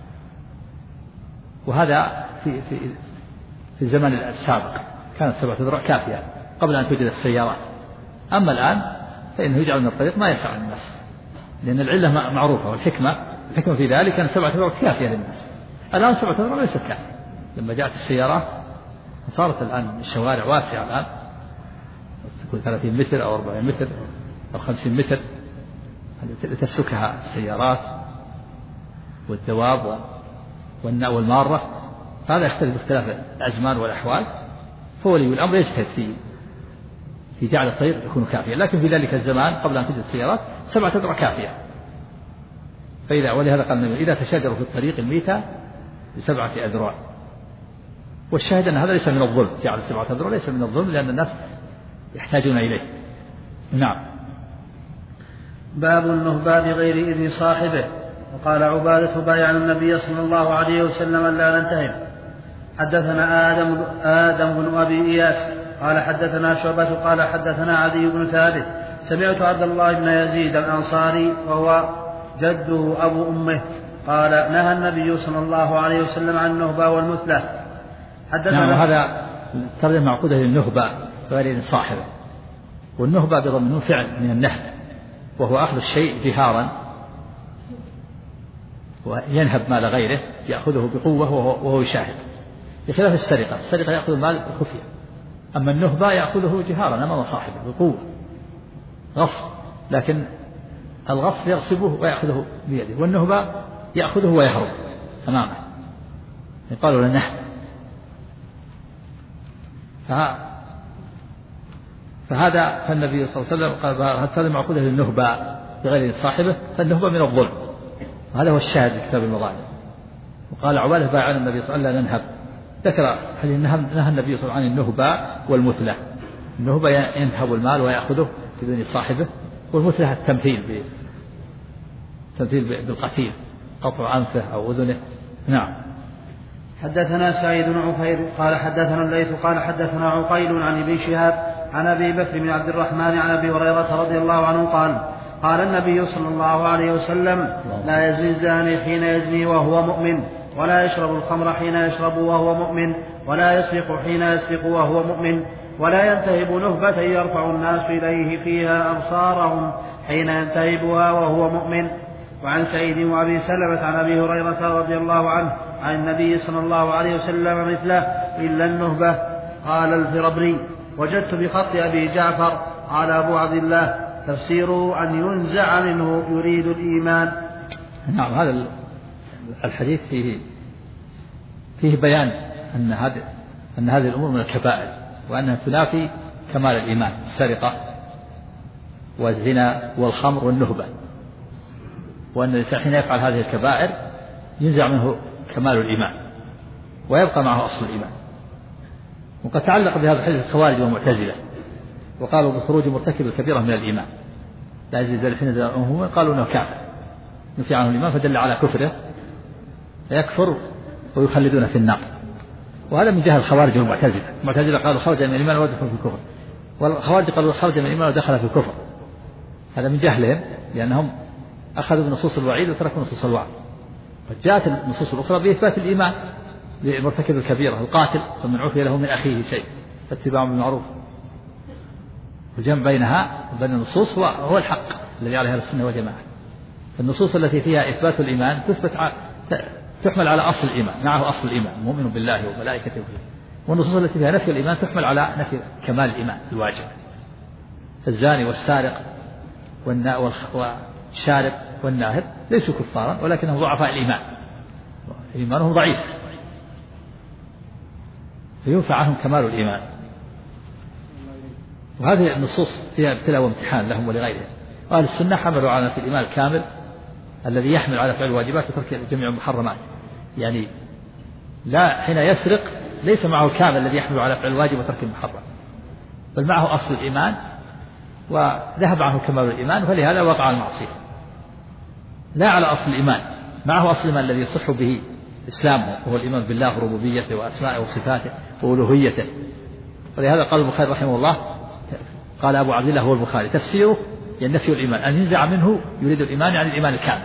وهذا في الزمن السابق كانت 7 أذرع كافية قبل أن توجد السيارات. أما الآن فإنه يجعل من الطريق ما يسع الناس، لأن العلة معروفة، والحكمة في ذلك أن 7 أذرع كافية للناس. الآن 7 أذرع ليست كافية، لما جاءت السيارات صارت الآن الشوارع واسعة، الآن تكون 30 متر أو 40 متر أو 50 متر لتسلكها السيارات والدواب والمارة. هذا يختلف باختلاف الأزمان والأحوال، فولي الأمر يجتهد في جعل الطريق يكون كافيا. لكن في ذلك الزمان قبل أن توجد السيارات 7 أذرع كافية. ولهذا قال النبي إذا تشاجروا في الطريق الميتة ب7 أذرع. والشاهد أن هذا ليس من الظلم، جعل 7 أذرع ليس من الظلم، لأن الناس يحتاجون إليه. نعم. باب النهبة بغير إذن صاحبه. وقال عبادة بايعنا النبي صلى الله عليه وسلم أن لا ننتهب. حدثنا آدم بن أبي إياس قال حدثنا شعبة قال حدثنا عدي بن ثابت سمعت عبد الله بن يزيد الأنصاري وهو جده أبو أمه قال نهى النبي صلى الله عليه وسلم عن النهبة والمثلة. نعم. هذا ترجمة معقودة للنهبة بغير إذن صاحبه. والنهبة بضم فعل من النهب، وهو أخذ الشيء جهارا وينهب مال غيره، يأخذه بقوة وهو يشاهد، بخلاف السرقة يأخذ المال بخفية. أما النهبة يأخذه جهارا أمام صاحبه بقوة، غصب، لكن الغصب يغصبه ويأخذه بيده، والنهبة يأخذه ويهرب أمامه، يقال له نهب. فالنبي صلى الله عليه وسلم قال هذا معقودة للنهبة بغير صاحبه، فالنهبة من الظلم، وهذا هو الشاهد في كتاب المظالم. وقال عبادة بايعنا النبي صلى الله عليه وسلم لا ننهب. ذكر حديث نهى النبي صلى الله عليه وسلم عن النهبة والمثلة. النهبة ينهب المال ويأخذه بدون صاحبه، والمثلة التمثيل بالقتيل، قطع أنفه أو أذنه. نعم. حدثنا سعيد بن عفير قال حدثنا الليث قال حدثنا عقيل عن ابن شهاب عن أبي بكر بن عبد الرحمن عن أبي هريرة رضي الله عنه قال النبي صلى الله عليه وسلم لا يزني الزاني حين يزني وهو مؤمن، ولا يشرب الخمر حين يشرب وهو مؤمن، ولا يسرق حين يسرق وهو مؤمن، ولا ينتهب نهبة يرفع الناس إليه فيها أبصارهم حين ينتهبها وهو مؤمن. وعن سعيد وأبي سلمة عن أبي هريرة رضي الله عنه عن النبي صلى الله عليه وسلم مثله إلا النهبة. قال الفربري وجدت بخط أبي جعفر قال أبو عبد الله تفسيره أن ينزع منه يريد الإيمان. نعم. هذا الحديث فيه بيان أن هذه الأمور من الكبائر، وأنها تنافي كمال الإيمان، السرقة والزنا والخمر والنهبة، وأن الإنسان حين يفعل هذه الكبائر ينزع منه كمال الإيمان ويبقى معه أصل الإيمان. وقد تعلق بهذا الحديث الخوارج والمعتزلة، وقالوا بخروج مرتكب الكبيرة من الإيمان لا يجوز ذلك حين قالوا أنه كافر نفي عنه الإيمان، فدل على كفره فيكفر ويخلدون في النار. وهذا من جهة الخوارج والمعتزلة. المعتزلة قالوا خرج من الإيمان ودخل في الكفر، والخوارج قالوا خرج من الإيمان ودخل في الكفر. هذا من جهلهم، لأنهم أخذوا بنصوص الوعيد وتركوا نصوص الوعد. قد جاءت النصوص الأخرى بإثبات الإيمان لمرتكب الكبيرة القاتل، فمن عفي له من أخيه شيء فاتباع بالمعروف. الجمع بينها وبين النصوص هو الحق الذي عليه السنة والجماعة. النصوص التي فيها إثبات الإيمان تحمل على أصل الإيمان، معه أصل الإيمان مؤمن بالله وملائكته وكتبه. والنصوص التي فيها نفي الإيمان تحمل على نفي كمال الإيمان الواجب. الزاني والسارق والشارب والناهب ليسوا كفارا ولكنهم ضعفاء الإيمان، إيمانهم ضعيف فينفع عنهم كمال الإيمان. وهذه النصوص فيها ابتلاء وامتحان لهم ولغيرهم. أهل السنة حملوا على في الإيمان الكامل الذي يحمل على فعل الواجبات وترك جميع المحرمات، يعني لا حين يسرق ليس معه الكامل الذي يحمل على فعل الواجب وترك المحرم، بل معه أصل الإيمان وذهب عنه كمال الإيمان، فلهذا وقع المعصية. لا على أصل الإيمان، معه أصل الإيمان الذي يصح به إسلامه وهو الإيمان بالله وربوبيته وأسمائه وصفاته وألوهيته. ولهذا قال البخاري رحمه الله، قال أبو عبد الله هو البخاري تفسيره ينفي الإيمان، أن ينزع منه يريد الإيمان يعني الإيمان الكامل،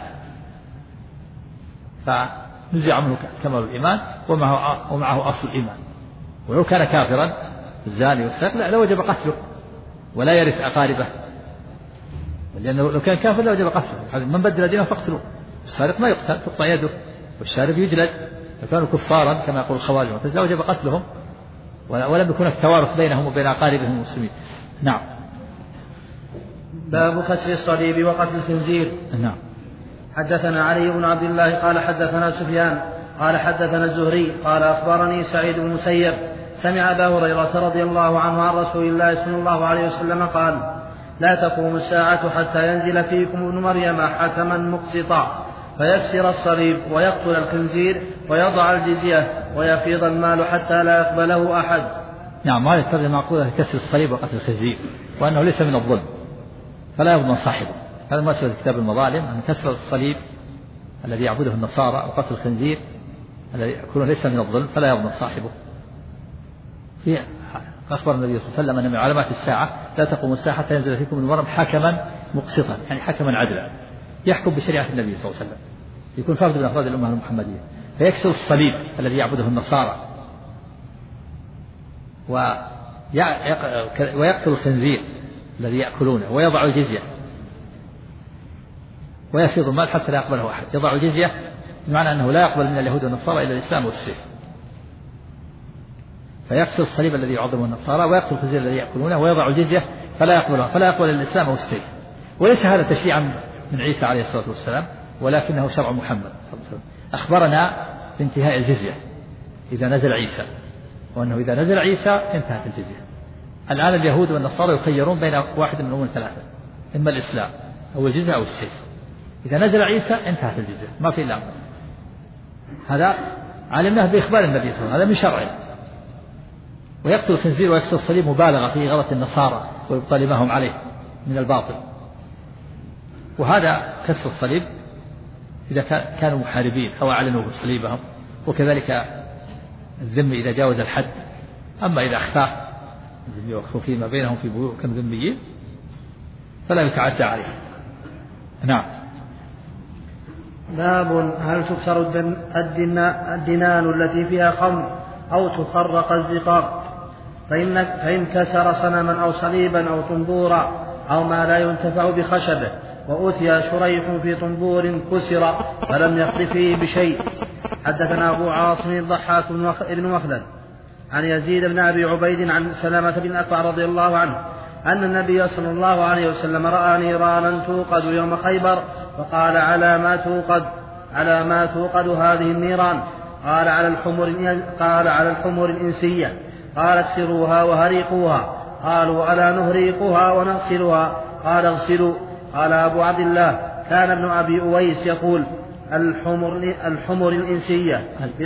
فنزع منه كمال الإيمان ومعه أصل الإيمان. ولو كان كافرا الزاني والسارق لا لوجب قتله ولا يرث أقاربه، لأنه لو كان كافر لوجب قتله. من بدل دينه فاقتلوه. السارق ما يقتل، تقطع يده، والشارب يجلد. لو كانوا كفارا كما يقول الخوارج والمعتزلة لوجب قتلهم ولم يكن التوارث بينهم وبين أقاربهم المسلمين. نعم. باب كسر الصليب وقتل الخنزير. نعم. حدثنا علي بن عبد الله قال حدثنا سفيان قال حدثنا الزهري قال أخبرني سعيد بن المسيب سمع أبا هريرة رضي الله عنه عن رسول الله صلى الله عليه وسلم قال: لا تقوم الساعة حتى ينزل فيكم ابن مريم حكما مقسطا فيكسر الصليب ويقتل الخنزير ويضع الجزية ويفيض المال حتى لا يقبله أحد. نعم. هذا الترجمة معقولة كسر الصليب وقتل الخنزير، وأنه ليس من الظلم فلا يضمن صاحبه. هذا مسألة كتاب المظالم، أن كسر الصليب الذي يعبده النصارى وقتل الخنزير الذي يأكله ليس من الظلم فلا يضمن صاحبه. في أخبر النبي صلى الله عليه وسلم أن من علامات الساعة لا تقوم الساعة حتى ينزل فيكم المرء حكما مقسطا، يعني حكما عدلا يحكم بشريعة النبي صلى الله عليه وسلم، يكون فرد من أفراد الأمة المحمدية، فيكسر الصليب الذي يعبده النصارى ويقتل الخنزير الذي يأكلونه ويضع الجزية ويفيض المال حتى لا يقبله أحد. يضع الجزية بمعنى أنه لا يقبل من اليهود والنصارى إلا الإسلام والسيف، فيكسر الصليب الذي يعظمه النصارى ويقتل الخنزير الذي يأكلونه ويضع الجزية فلا يقبل الإسلام والسيف. وليس هذا تشريعا من عيسى عليه الصلاة والسلام، ولكنه شرع محمد صلى الله عليه وسلم. أخبرنا بانتهاء الجزية إذا نزل عيسى، وأنه إذا نزل عيسى انتهت الجزية. الآن اليهود والنصارى يخيرون بين واحد من الأمور الثلاثة، إما الإسلام أو الجزية أو السيف. إذا نزل عيسى انتهت الجزية، ما في إلا. هذا علمناه بإخبار النبي صلى الله عليه وسلم، هذا من شرعه. ويقتل الخنزير ويكسر الصليب مبالغة في غلط النصارى وإبطال ما هم عليه من الباطل. وهذا كسر الصليب إذا كانوا محاربين أو أعلنوا صليبهم، وكذلك الذم إذا جاوز الحد. أما إذا أخفاه يوقفوا فيما بينهم في بيوت ذميين فلا يتعدى عليه. نعم. باب هل تكسر الدنان التي فيها خمر أو تخرق الزقاق؟ فإن كسر صنما أو صليبا أو طنبورا أو ما لا ينتفع بخشبه، وأتي شريح في طنبور كسر فلم يقض فيه بشيء. حدثنا أبو عاصم الضحاك بن مخلد عن يزيد بن أبي عبيد عن سلامة بن أكوع رضي الله عنه أن النبي صلى الله عليه وسلم رأى نيرانا توقد يوم خيبر فقال: على ما توقد هذه النيران؟ قال: على الحمر الإنسية. قال: اكسروها وهريقوها. قالوا: ألا نهريقها ونغسلها؟ قال: اغسلوا. قال أبو عبد الله: كان ابن أبي أويس يقول: الحمر الإنسية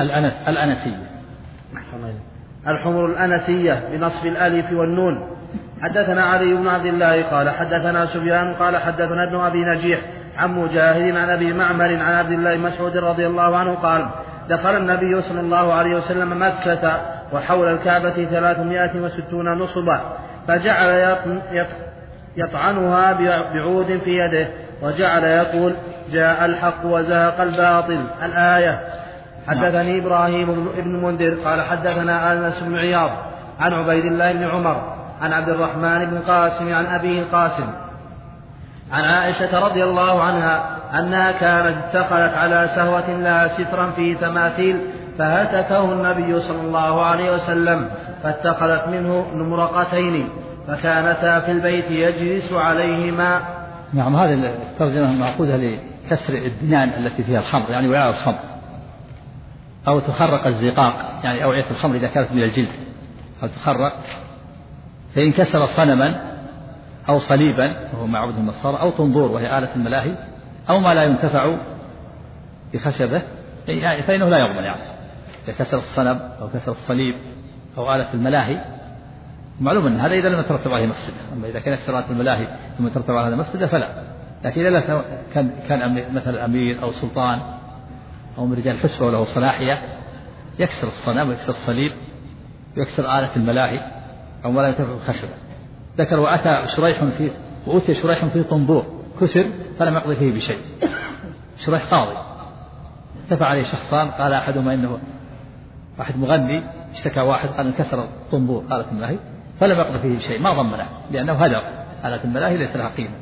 الحمر الأنسية بنصب الألف والنون. حدثنا علي بن عبد الله قال حدثنا سفيان قال حدثنا ابن أبي نجيح عن مجاهد عن أبي معمر عن عبد الله مسعود رضي الله عنه قال: دخل النبي صلى الله عليه وسلم مكة وحول الكعبة 360 نصبا، فجعل يطعنها بعود في يده، وجعل يقول: جاء الحق وزهق الباطل. الآية. حدثني إبراهيم بن منذر قال حدثنا أنس بن عياض عن عبيد الله بن عمر عن عبد الرحمن بن قاسم عن أبيه القاسم عن عائشة رضي الله عنها أنها كانت اتخذت على سهوة لها سترا فيه تماثيل فهتكه النبي صلى الله عليه وسلم، فاتخذت منه نمرقتين فكانتا في البيت يجلس عليهما. نعم، هذه الترجمة مأخوذة لكسر الدنان التي فيها الخمر، يعني وعاء الخمر، أو تخرق الزقاق، يعني أوعية الخمر إذا كانت من الجلد أو تخرق، فإن كسر صنما أو صليبا وهو معبود النصارى، أو طنبور وهي آلة الملاهي، أو ما لا ينتفع بخشبه يعني فإنه لا يضمن. يعني إذا كسر الصنم أو كسر الصليب أو آلة الملاهي معلوم أن هذا إذا لم يترتب عليه مفسدة، أما إذا كان كسر آلة الملاهي ثم يترتب على هذا مفسدة فلا. لكن إذا كان مثل أمير أو سلطان أو من رجال الحسبة وله صلاحية يكسر الصنم ويكسر الصليب ويكسر آلة الملاهي أو ما لا ينتفع بخشبه. ذكر وأتي شريح فيه طنبور كسر فلم يقضي فيه بشيء. شريح قاضي اتفق عليه شخصان، قال أحدهما إنه واحد مغني اشتكى واحد قال انكسر الطنبور آلة الملاهي فلم يقضي فيه بشيء، ما ضمنه لأنه هدر، آلة الملاهي ليس لها قيمة.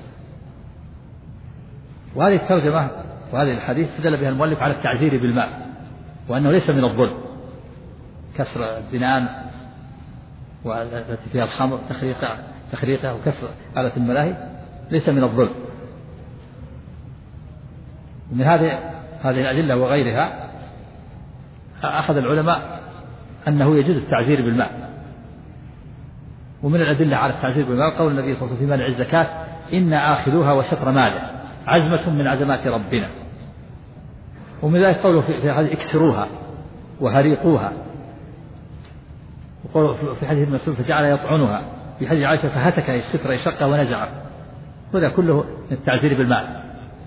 وهذه الترجمة وهذه الحديث استدل بها المؤلف على التعزير بالمال، وأنه ليس من الظلم كسر الدنان والتي فيها الخمر تخريقها وكسر آلة الملاهي ليس من الظلم. ومن هذه الأدلة وغيرها أخذ العلماء أنه يجوز التعزير بالمال. ومن الأدلة على التعزير بالمال قول النبي صلى الله عليه وسلم في مانع الزكاة: إن آخذوها وشطر ماله عزمة من عزمات ربنا. ومن ذلك قوله في هذه: اكسروها وهريقوها. وقوله في حديث المسعود: فجعل يطعنها. في حديث عائشة: فهتك الستر شقه ونزعه. هذا كله من التعزير بالمال.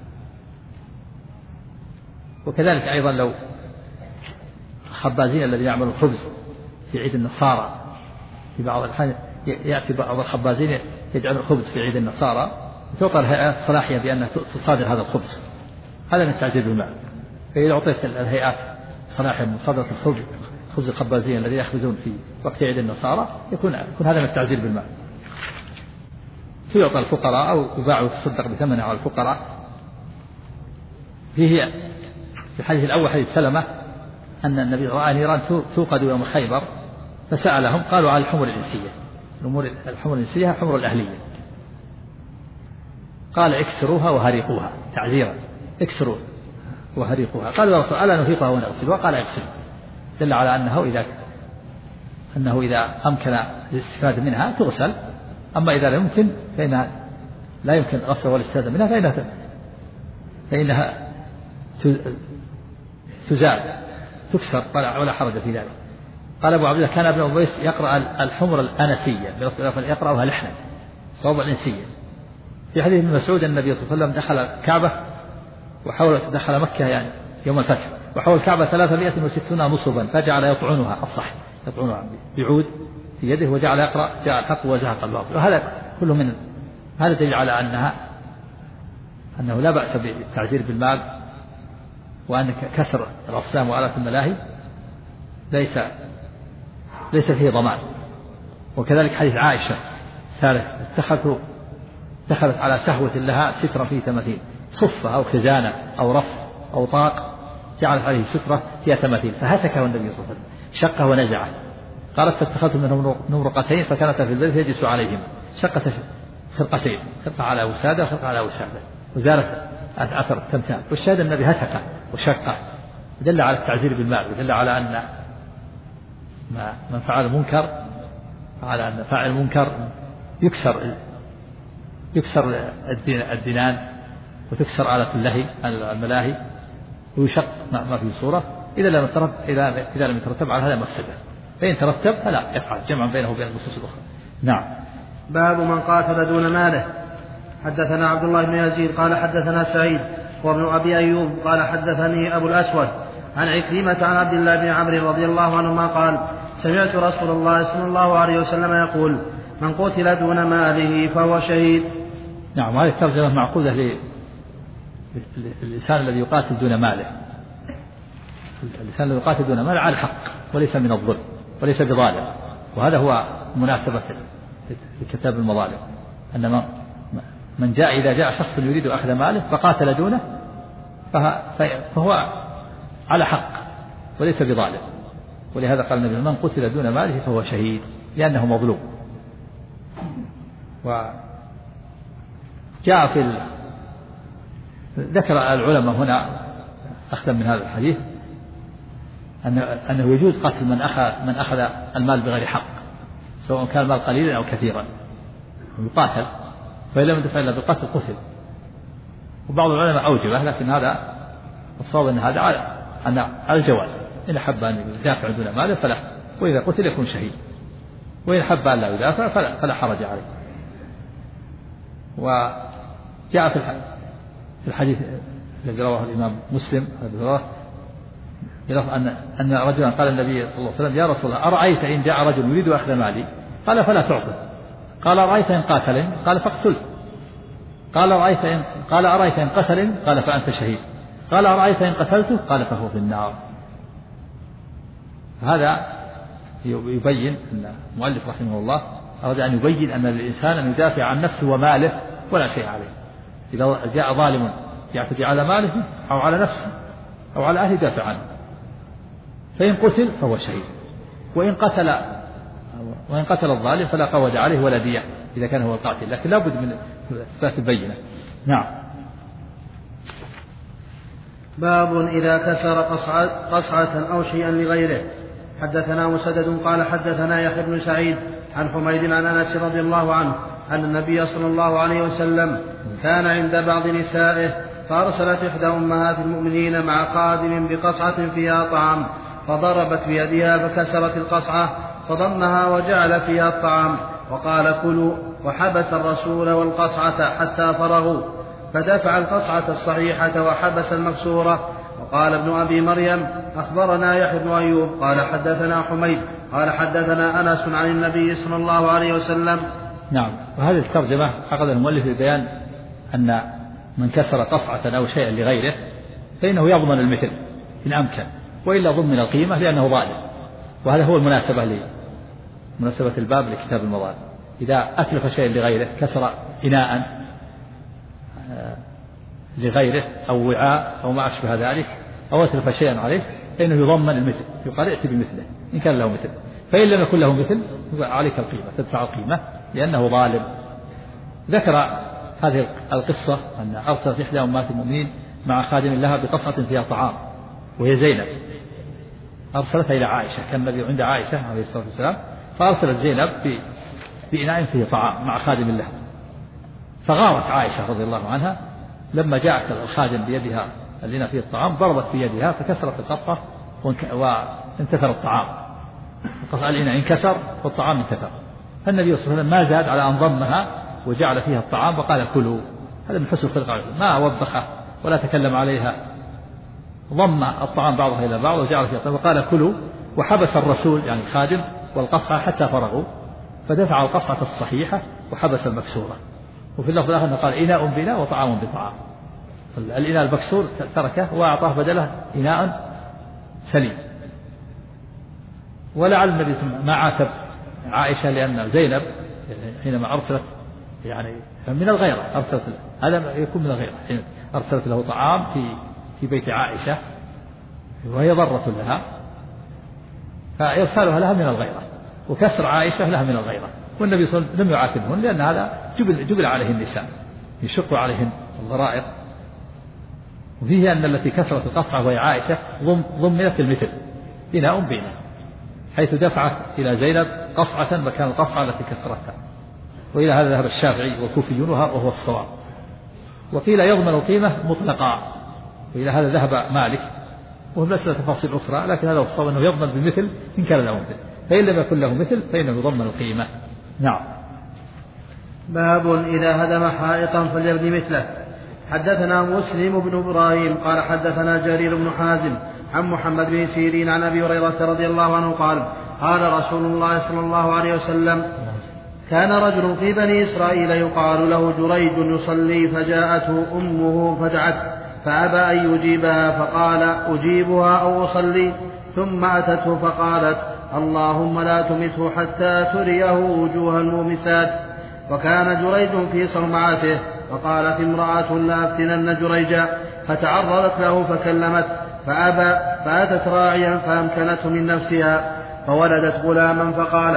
وكذلك أيضا لو الخبازين الذين يعملوا الخبز في عيد النصارى، في بعض الأحيان يأتي بعض الخبازين يجعل الخبز في عيد النصارى وتعطى الهيئات صلاحية بأنها تصادر هذا الخبز، هذا من التعزير بالمال. فإذا أعطيت الهيئات صلاحية مصادرة خبز الخبازين الذين يخبزون في وقت عيد النصارى يكون هذا من التعزير بالمال. فيعطى الفقراء أو يباع ويتصدق بثمنه على الفقراء. في الحديث الأول حديث سلمة أن النبي رأى نيران توقد يوم خيبر فسألهم قالوا: على الحمر الإنسية. الحمر الإنسية حمر الأهلية. قال: اكسروها وهريقوها، تعزيرا، اكسروا وهريقوها. قالوا: يا رسول الله ألا نهيقها ونغسلها؟ قال: اغسلوا. دل على أنه إذا أمكن الاستفادة منها تغسل، أما إذا لا يمكن فإنها لا يمكن غسل والاستفادة منها فإنها تزال تكسر ولا حرج في ذلك. قال أبو عبد الله: كان ابن أبيس يقرأ الحمر الأنسية، يقرأها لحنا صواب الإنسية. في حديث ابن مسعود النبي صلى الله عليه وسلم دخل الكعبة دخل مكة يعني يوم الفتح، وحول الكعبة 360 نصبا، فجعل يطعنها الصح يطعنها بعود في يده، وجعل يقرأ: جاء الحق وزهق الباطل. وهذا كله من هذا دليل على أنه لا بأس بالتعزير بالمال، وأن كسر الأصنام وآلات الملاهي ليس فيه ضمان. وكذلك حديث عائشة ثالث: دخلت على سهوة لها سترة فيه تماثيل، صفة أو خزانة أو رف أو طاق، جعلت عليه سترة فيها تماثيل فهتكه النبي صلى الله عليه وسلم، شقه ونزعه. قالت: فاتخذت منهم نمرقتين فكانتا في البيت يجلس عليهم. شقت خرقتين، خرقة على وسادة وخرقة على وسادة، وزالت أثر التمثال. والشاهد النبي هتكه وشقه، دل على التعزير بالمال، ودل على أن من فعل المنكر على أن فاعل المنكر يكسر الدنان وتكسر آلة الملاهي ويشق ما في صورة إذا لم يترتب على هذا مفسدة. فإن ترتب فلا يفعل، جمعا بينه وبين النصوص الأخرى. نعم. باب من قاتل دون ماله. حدثنا عبد الله بن يزيد قال حدثنا سعيد وابن أبي أيوب قال حدثني أبو الأسود عن عكرمة عن عبد الله بن عمرو رضي الله عنهما قال: سمعت رسول الله صلى الله عليه وسلم يقول: من قتل دون ماله فهو شهيد. نعم، هذه الترجمة معقودة للإنسان الذي يقاتل دون ماله. الإنسان الذي يقاتل دون ماله على الحق وليس من الظلم وليس بظالم، وهذا هو مناسبة كتاب المظالم، أن من إذا جاء شخص يريد أخذ ماله فقاتل دونه فهو على حق وليس بظالم. ولهذا قال النبي: من قتل دون ماله فهو شهيد، لأنه مظلوم. وجاء ذكر العلماء هنا أخذا من هذا الحديث أنه يجوز قتل من أخذ المال بغير حق، سواء كان المال قليلا أو كثيرا، يقاتل، فإن لم يدفع إلا بالقتل قتل. وبعض العلماء أوجبه، لكن هذا الصواب أن هذا على الجواز، إن أحب أن يدافع دون ماله فلا، وإذا قتل يكون شهيد، وإن أحب أن لا يدافع فلا حرج عليه. وجاء في الحديث الذي رواه الإمام مسلم أن رجلا قال النبي صلى الله عليه وسلم: يا رسول الله، أرأيت إن جاء رجل يريد أخذ مالي؟ قال: فلا تعطه. قال: أرأيت إن قاتلني؟ قال: فاقتله. قال: أرأيت إن قتلني؟ قال: فأنت شهيد. قال: أرأيت إن قتلته؟ قال: فهو في النار. هذا يبين أن المؤلف رحمه الله أراد أن يبين أن الإنسان أن يدافع عن نفسه وماله ولا شيء عليه. إذا جاء ظالم يعتدي على ماله أو على نفسه أو على أهله يدافع عنه، فإن قتل فهو شهيد، وإن قتل الظالم فلا قود عليه ولا دية إذا كان هو القاتل، لكن لا بد من إثبات البينة. نعم. باب إذا كسر قصعة أو شيئا لغيره. حدثنا مسدد قال حدثنا يحيى بن سعيد عن حميد عن أنس رضي الله عنه أن النبي صلى الله عليه وسلم كان عند بعض نسائه، فأرسلت إحدى أمهات المؤمنين مع خادم بقصعة فيها طعام، فضربت بيدها فكسرت القصعة، فضمها وجعل فيها الطعام وقال: كلوا، وحبس الرسول والقصعة حتى فرغوا، فدفع القصعة الصحيحة وحبس المكسورة. وقال ابن أبي مريم: أخبرنا يحيى بن أيوب قال حدثنا حميد قال حدثنا أنس عن النبي صلى الله عليه وسلم. نعم. وهذه الترجمة أخذ المؤلف ببيان أن من كسر قصعة أو شيئا لغيره فإنه يضمن المثل إن أمكن، وإلا ضمن القيمة لأنه ظالم. وهذا هو مناسبة الباب لكتاب المظالم. إذا أتلف شيئا لغيره، كسر إناء لغيره أو وعاء أو ما أشبه ذلك، أو أتلف شيئا عليه، فإنه يضمن المثل، يقال: ائت بمثله إن كان له مثل، فإن لم يكن له مثل عليك القيمة، تدفع القيمة لأنه ظالم. ذكر هذه القصة أن أرسلت إحدى أمهات المؤمنين مع خادم لها بقصعة فيها طعام، وهي زينب، أرسلتها إلى عائشة، كان النبي عند عائشة عليه الصلاة والسلام، فأرسلت زينب بإناء فيه طعام مع خادم لها، فغارت عائشة رضي الله عنها لما جاءت الخادم بيدها الذين فيه الطعام، ضربت في يدها فكسرت القصة وانتثر الطعام، الإناء انكسر والطعام انتثر. فالنبي صلى الله عليه وسلم ما زاد على أن ضمها وجعل فيها الطعام وقال: كلوا. هذا من حسن الخلق عليه، ما وبخه ولا تكلم عليها، ضم الطعام بعضها إلى بعض وجعل فيها الطعام وقال: كلوا، وحبس الرسول يعني الخادم والقصعة حتى فرغوا، فدفع القصعة الصحيحة وحبس المكسورة. وفي اللفظ الآخر قال: إناء بإناء وطعام بطعام. الإناء المكسور تركه وأعطاه بدله إناء سليم. ولعل النبي ما عاتب عائشة لأن زينب حينما أرسلت يعني من الغيرة، أرسلت هذا يكون من الغيرة، أرسلت له طعام في بيت عائشة وهي ضرة لها، فإرسالها لها من الغيرة، وكسر عائشة لها من الغيرة. والنبي صلى الله عليه وسلم لم يعاتبهن لأن هذا جبل عليه النساء، يشق عليهن الضرائر. وفيه أن التي كسرت القصعة وهي عائشة ضمنت المثل إناء بإناء، حيث دفعت إلى زينب قصعة مكان القصعة التي كسرتها. وإلى هذا ذهب الشافعي والكوفيون وهو الصواب. وقيل يضمن القيمة مطلقا، وإلى هذا ذهب مالك، وهو مسألة تفاصيل أخرى، لكن هذا هو الصواب أنه يضمن بمثل إن كان له مثل، فإن لم يكن له مثل فإنه يضمن القيمة. نعم. باب إذا هدم حائطا فليبني مثله. حدثنا مسلم بن إبراهيم قال حدثنا جرير بن حازم عن محمد بن سيرين عن أبي هريرة رضي الله عنه قال: قال رسول الله صلى الله عليه وسلم: كان رجل في بني إسرائيل يقال له جريج يصلي، فجاءته أمه فدعته فأبى أن يجيبها، فقال: أجيبها أو أصلي؟ ثم أتته فقالت: اللهم لا تمته حتى تريه وجوه المومسات. وكان جريج في صومعته، فقالت امرأة: لا أفتنن جريجا، فتعرضت له فكلمت فأبى، فأتت راعيا فأمكنته من نفسها، فولدت غلاما، فقالت: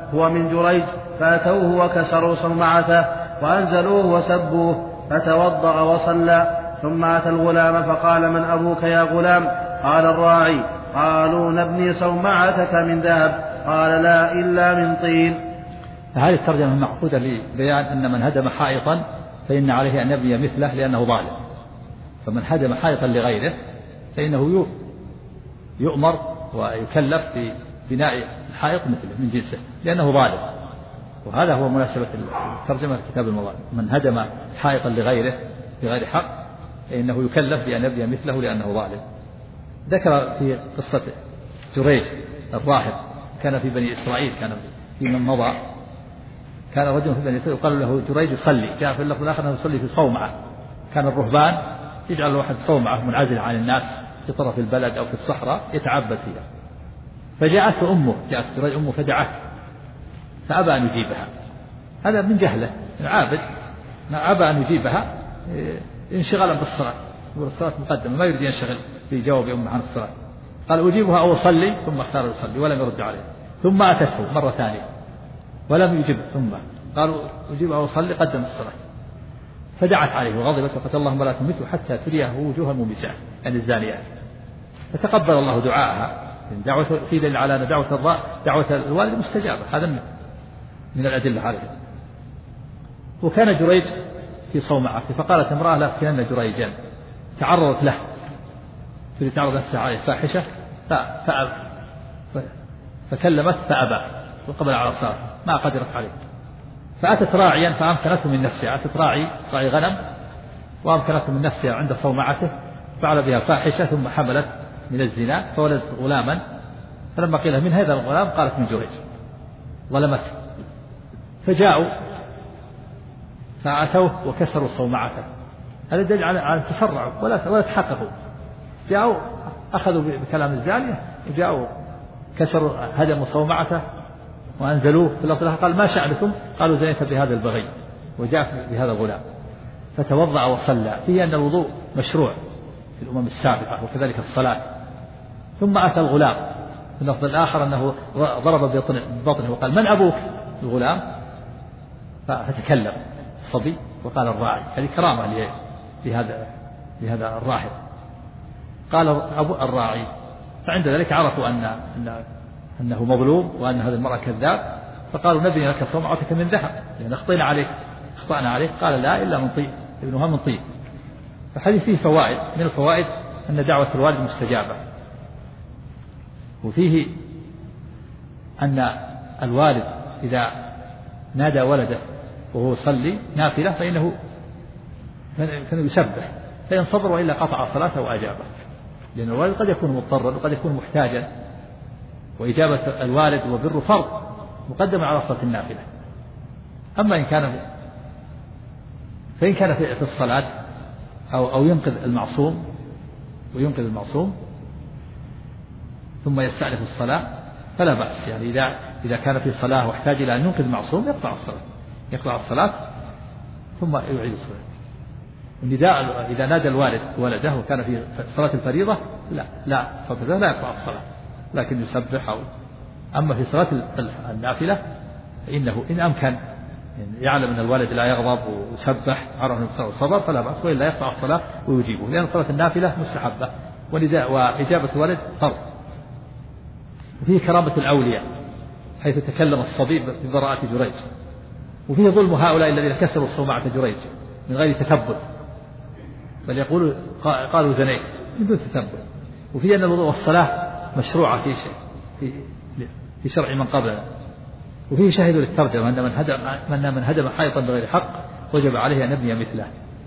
هو من جريج، فأتوه وكسروا صومعته وأنزلوه وسبوه، فتوضأ وصلى. ثم أتى الغلام فقال: من أبوك يا غلام؟ قال: الراعي. قالوا: نبني صومعتك من ذهب؟ قال: لا، إلا من طين. هذه الترجمة معقودة لبيان أن من هدم حائطا فإن عليه أن يبني مثله لأنه ظالم. فمن هدم حائطا لغيره فإنه يؤمر ويكلف ببناء الحائط مثله من جنسه لأنه ظالم. وهذا هو مناسبة الترجمة في كتاب المظالم. من هدم حائطا لغيره بغير حق فإنه يكلف بأن يبني مثله لأنه ظالم. ذكر في قصة جريج الراهب كان في بني إسرائيل، كان في من مضى، كان رجل في بني إسرائيل يقال له جريج يصلي، جاء في اللفظ الآخر أنه يصلي في صومعة. كان الرهبان يجعل الواحد صومعة منعزلة عن الناس في طرف البلد أو في الصحراء يتعبد فيها. فجاءته أمه، جاءت جريج أمه فدعته فأبى أن يجيبها. هذا من جهله، عابد أبى أن يجيبها انشغالا بالصلاة، والصلاة مقدمة ما يريد ينشغل في جواب أمه عن الصلاة. قال: أجيبها أو أصلي؟ ثم اختار يصلي ولم يرد عليه. ثم أتته مرة ثانية ولم يجب، ثم قالوا: أجيبها أو أصلي؟ قدم الصلاة. فدعت عليه وغضبت وقالت: اللهم لا تمته حتى تريه وجوه المومسات، يعني الزانيات. فتقبل الله دعاءها. دعوة في دليل على أن دعوة الوالد مستجابة، هذا من الأدلة عليه. وكان جريج في صومعته، فقالت امرأة: لا أفتنن جريجا. تعرضت له، تريد تعرض نفسها عليه فاحشة، فكلمت فأبى وقبل على الصلاة، ما قدرت عليه. فأتت راعيا فأمكنته من نفسها، أتت راعي غنم وأمكنته من نفسها عند صومعته، فعل بها فاحشة ثم حملت من الزنا فولدت غلاما. فلما قيل من هذا الغلام قالت: من جريج، ظلمته. فجاءوا فأتوه وكسروا صومعته. هذا دليل على تسرعوا ولا تحققوا. جاءوا أخذوا بكلام الزانية وجاءوا كسروا هدموا صومعته وأنزلوه. في اللفظ قال: ما شأنكم؟ قالوا: زنيت بهذا البغي وجاء بهذا الغلام. فتوضأ وصلى. فيه أن الوضوء مشروع في الأمم السابقة وكذلك الصلاة. ثم أتى الغلام. في اللفظ الآخر أنه ضرب ببطنه وقال: من أبوك؟ الغلام. فتكلم الصبي وقال: الراعي. هذه كرامة لهذا الراهب. قال: أبو الراعي. فعند ذلك عرفوا أنه مظلوم وأن هذه المرأة كذاب، فقالوا: نبني لك صومعتك من ذهب، لأن أخطأنا عليك. قال: لا، إلا من طين، ابنها من طين. فحديث فيه فوائد. من الفوائد أن دعوة الوالد مستجابة، وفيه أن الوالد إذا نادى ولده وهو يصلي نافلة فإنه يسبح، فإن صبر وإلا قطع صلاته وأجابه، لأن الوالد قد يكون مضطرا وقد يكون محتاجا، وإجابة الوالد وبره فرض مقدم على صلاة النافلة. أما فإن كان في الصلاة أو ينقذ المعصوم ثم يستأنف الصلاة فلا بأس. يعني إذا كان في صلاة واحتاج إلى أن ينقذ المعصوم يقطع الصلاة ثم يعيد الصلاة. النداء إذا نادى الوالد ولده وكان في صلاة الفريضة لا يقطع الصلاة، لكن يسبح. أما في صلاة النافلة فإنه إن أمكن يعلم أن الوالد لا يغضب ويسبح عرف نفسه وصبر فلا بأس، وإلا يقطع الصلاة ويجيبه، لأن صلاة النافلة مستحبة وإجابة الولد فرض. وفيه كرامة الأولياء حيث تكلم الصبي ببراءة جريج، وفيه ظلم هؤلاء الذين كسروا صومعة جريج من غير تثبت، بل قالوا زنيت من دون تثبت. وفيه أن الوضوء والصلاة مشروعة في شرع من قبلنا. وفيه شاهد للترجمة أن من هدم حائطا بغير حق وجب عليه أن يبني مثله.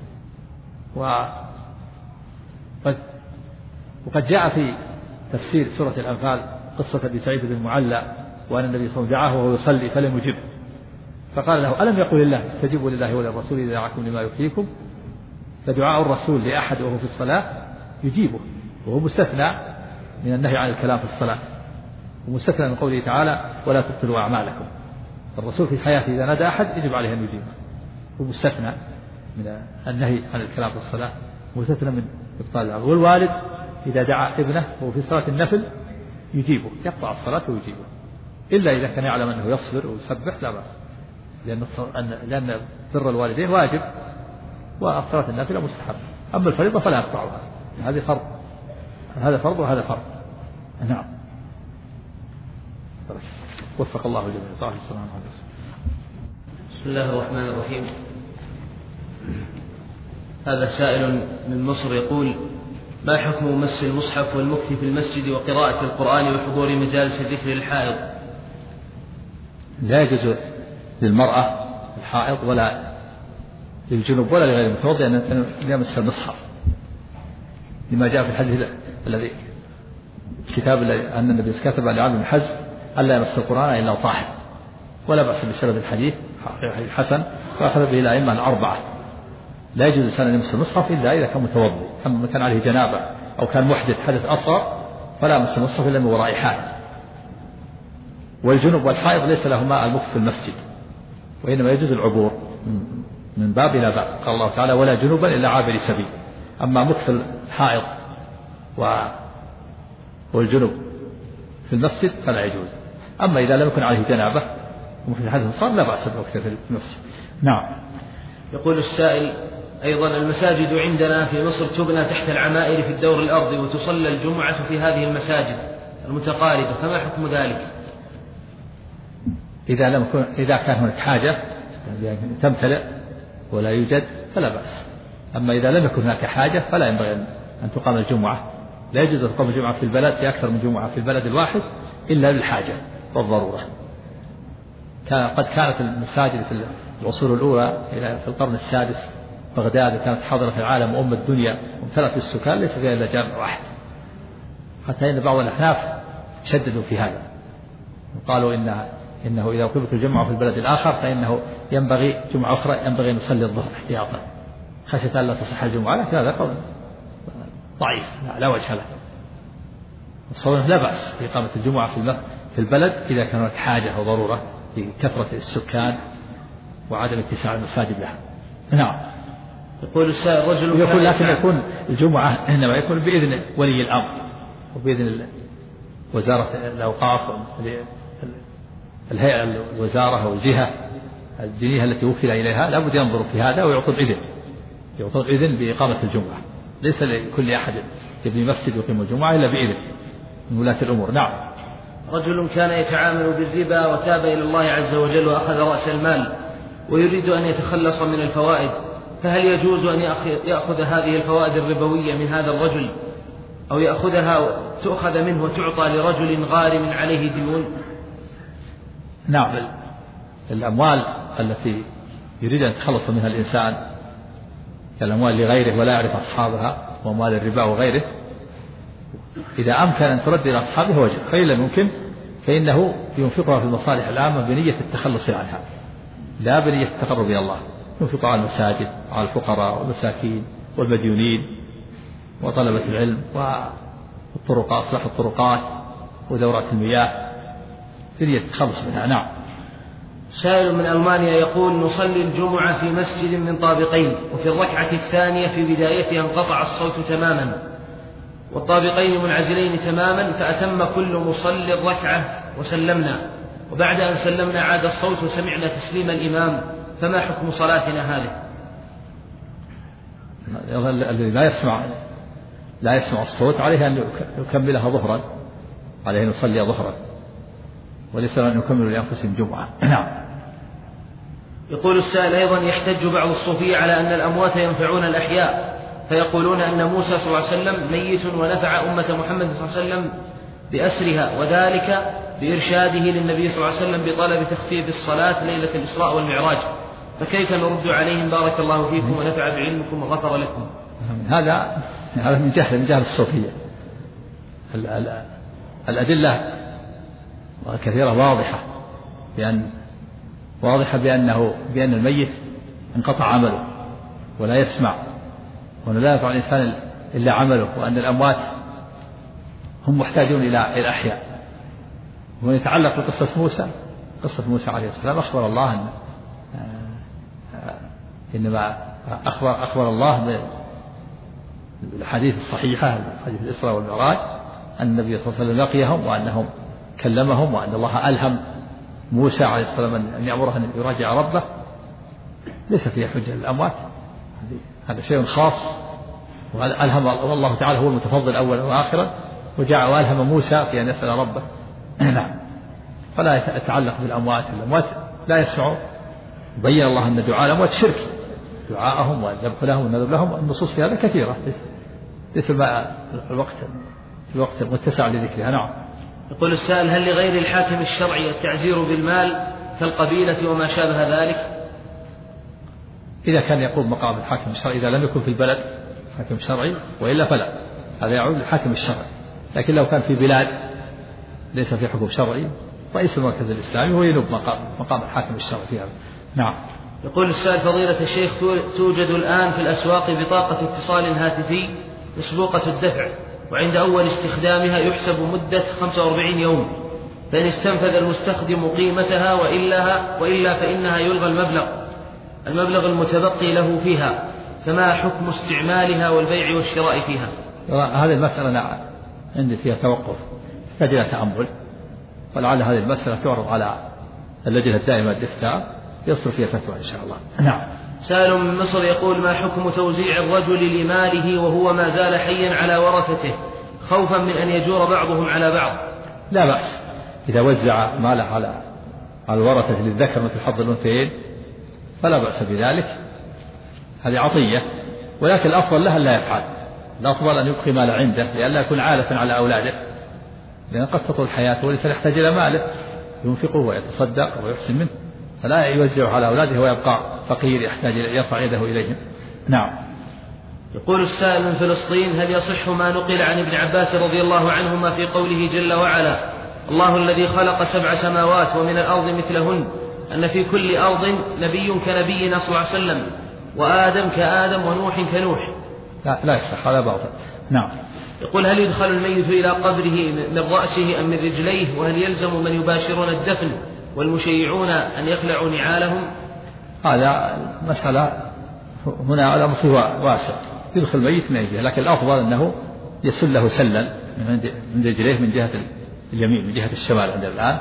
وقد جاء في تفسير سورة الأنفال قصة أبي سعيد بن المعلى وأن النبي صلى الله عليه وسلم دعاه وهو يصلي فلم يجب، فقال له: ألم يقل الله استجيبوا لله وللرسول إذا دعاكم لما يحييكم؟ فدعاء الرسول لأحد وهو في الصلاة يجيبه، وهو مستثنى من النهي عن الكلام في الصلاة، ومستثنى من قوله تعالى: ولا تبطلوا أعمالكم. الرسول في حياته إذا نادى أحد يجب عليه أن يجيبه، ومستثنى من النهي عن الكلام في الصلاة، مستثنى من إبطال الأمر. والوالد إذا دعا ابنه وهو في صلاة النفل يجيبه، يقطع الصلاة ويجيبه إلا إذا كان يعلم أنه يصبر ويسبح لا بأس، لأن بر الوالدين واجب والصلاة النافلة مستحب، أما الفريضة فلا يقطعها، هذه فرض، هذا فرض وهذا فرض. نعم. وفق الله جميعا. بسم الله الرحمن الرحيم. هذا سائل من مصر يقول: ما حكم مس المصحف والمكث في المسجد وقراءة القرآن وحضور مجالس الذكر للحائض؟ لا يجوز للمرأة الحائض ولا للجنوب ولا لغير المتوضئ أن يمس المصحف، لما جاء في الحديث الذي الكتاب أن النبي كتب لعمرو بن حزم ألا يمس القرآن إلا طاهر، ولا بأس بسبب الحديث حسن وأخذ به الأئمة الأربعة. لا يجوز الإنسان أن يمس المصحف إلا إذا كان متوضئ، أما كان عليه جنابة أو كان محدث حدث أصغر فلا يمس المصحف إلا من وراء حائل. والجنب والحائض ليس لهما المكث في المسجد، وإنما يجوز العبور من باب إلى باب، قال الله تعالى: ولا جنوبا إلا عابر سبيل. أما مكث الحائض والجنب في المسجد فلا يجوز. أما إذا لم يكن عليه جنابة ومحدث حدث صار لا بأس بالمكث في المسجد. نعم. يقول السائل أيضا: المساجد عندنا في مصر تبنى تحت العمائر في الدور الأرضي وتصلى الجمعة في هذه المساجد المتقاربة، فما حكم ذلك؟ إذا كان هناك حاجة تمتلئ ولا يوجد فلا بأس. أما إذا لم يكن هناك حاجة فلا ينبغي أن تقام الجمعة. لا يجوز أن تقام الجمعة في البلد في أكثر من جمعة في البلد الواحد إلا للحاجة والضرورة. قد كانت المساجد في العصور الأولى في القرن السادس بغداد كانت حاضرة العالم وأم الدنيا وامتلأت بالسكان ليس فيها إلا جامع واحد، حتى إن بعض الأحناف شددوا في هذا وقالوا إنه إذا أقيمت الجمعة في البلد الآخر فإنه ينبغي جمعة أخرى ينبغي أن نصلي الظهر احتياطا خشية أن لا تصح الجمعة، لكن هذا قول ضعيف لا وجه له. الصواب لا بأس بإقامة الجمعة في البلد إذا كان هناك حاجة وضرورة لكثرة السكان وعدم اتساع المساجد لها. نعم. يقول السائل: رجل يقول لكن يكون الجمعة إنما يكون بإذن ولي الأمر وبإذن وزارة الأوقاف الهيئة الوزارة أو الجهة الدينية التي وكل إليها لابد ينظروا في هذا ويعطون إذن بإقامة الجمعة. ليس لكل أحد يبني مسجد ويقيم الجمعة إلا بإذن من ولاة الأمور. نعم. رجل كان يتعامل بالربا وتاب إلى الله عز وجل وأخذ رأس المال ويريد أن يتخلص من الفوائد، فهل يجوز أن يأخذ هذه الفوائد الربوية من هذا الرجل أو تؤخذ منه وتعطى لرجل غارم عليه ديون؟ نعم. الأموال التي يريد أن يتخلص منها الإنسان كالأموال لغيره ولا يعرف أصحابها وأموال الربا وغيره إذا أمكن أن ترد إلى أصحابها وجب، فإن لم يمكن فإنه ينفقها في المصالح العامة بنية التخلص عنها لا بنية التقرب إلى الله. ينفقها على المساجد وعلى الفقراء والمساكين والمديونين وطلبة العلم والطرقات إصلاح الطرقات ودورات المياه بنية التخلص منها. نعم. سائل من ألمانيا يقول: نصلي الجمعة في مسجد من طابقين، وفي الركعة الثانية في بدايتها انقطع الصوت تماما والطابقين منعزلين تماما، فأتم كل مصلي الركعة وسلمنا، وبعد أن سلمنا عاد الصوت وسمعنا تسليم الإمام، فما حكم صلاتنا هذه؟ الذي لا يسمع الصوت عليه أن يكملها ظهرا، عليه أن يصلي ظهرا وليس أن يكملوا لأنفسهم جمعة. نعم. يقول السائل أيضا: يحتج بعض الصوفية على أن الأموات ينفعون الأحياء، فيقولون أن موسى صلى الله عليه وسلم ميت ونفع أمة محمد صلى الله عليه وسلم بأسرها، وذلك بإرشاده للنبي صلى الله عليه وسلم بطلب تخفيف الصلاة ليلة الإسراء والمعراج، فكيف نرد عليهم بارك الله فيكم ونفع بعلمكم وغفر لكم؟ هذا من جهل الصوفية. الأدلة كثيرة واضحة بأن الميت انقطع عمله ولا يسمع وأنه لا ينفع الإنسان إلا عمله، وأن الأموات هم محتاجون إلى الأحياء. ويتعلق بقصة موسى عليه السلام أخبر الله إنما أخبر الله بالحديث الصحيحة حديث الإسراء والمعراج أن النبي صلى الله عليه وسلم لقيهم وأنهم كلمهم وأن الله ألهم موسى عليه السلام أن يأمره أن يراجع ربه ليس فيها حجة للأموات، هذا شيء خاص. وألهم والله تعالى هو المتفضل أولا وآخرا، وجاء وألهم موسى في أن يسأل ربه. نعم. فلا يتعلق بالأموات، الأموات لا يسمعوا. بين الله أن دعاء الأموات شرك، دعاءهم والذبح لهم والنذر لهم النصوص في هذا كثيرة، ليس الوقت المتسع لذكرها. نعم. يقول السائل: هل لغير الحاكم الشرعي التعزير بالمال كالقبيلة وما شابه ذلك؟ إذا كان يقوم مقام الحاكم الشرعي، إذا لم يكن في البلد حاكم شرعي وإلا فلا، هذا يعود للحاكم الشرعي. لكن لو كان في بلاد ليس في حكم شرعي، رئيس المركز الإسلامي هو ينوب مقام الحاكم الشرعي في هذا. نعم. يقول السائل: فضيلة الشيخ، توجد الآن في الأسواق بطاقة اتصال هاتفي مسبوقة الدفع، وعند أول استخدامها يحسب مدة 45 يوم، فإن استنفذ المستخدم قيمتها وإلا فإنها يلغى المبلغ المتبقي له فيها، فما حكم استعمالها والبيع والشراء فيها؟ هذه المسألة عندي فيها توقف، تحتاج إلى تأمل، ولعل هذه المسألة تعرض على اللجنة الدائمة للإفتاء يصدر فيها فتوى إن شاء الله. نعم. سائل من مصر يقول: ما حكم توزيع الرجل لماله وهو ما زال حيا على ورثته خوفا من أن يجور بعضهم على بعض؟ لا بأس إذا وزع ماله على الورثة للذكر مثل حظ الأنثيين فلا بأس بذلك، هذه عطية، ولكن الأفضل له لا يفعل، الأفضل أن يبقي ماله عنده لئلا يكون عالة على أولاده، لأن قد تطول حياته والإنسان يحتاج إلى ماله ينفقه ويتصدق ويحسن منه، فلا يوزعه على أولاده ويبقى فقير يحتاج يرفع يده إليهم. نعم. يقول السائل من فلسطين: هل يصح ما نقل عن ابن عباس رضي الله عنهما في قوله جل وعلا: الله الذي خلق 7 سماوات ومن الأرض مثلهن، أن في كل أرض نبي كنبينا صلى الله عليه وسلم، وآدم كآدم ونوح كنوح؟ لا يصح، هذا باطل. نعم. يقول: هل يدخل الميت إلى قبره من رأسه أم من رجليه؟ وهل يلزم من يباشرون الدفن والمشيعون أن يخلعوا نعالهم؟ هذا مسألة هنا الأمر فيه واسع، يدخل الميت من رجله، لكن الأفضل أنه يسل له سلا من رجليه من جهة اليمين، من جهة الشمال عندنا الآن،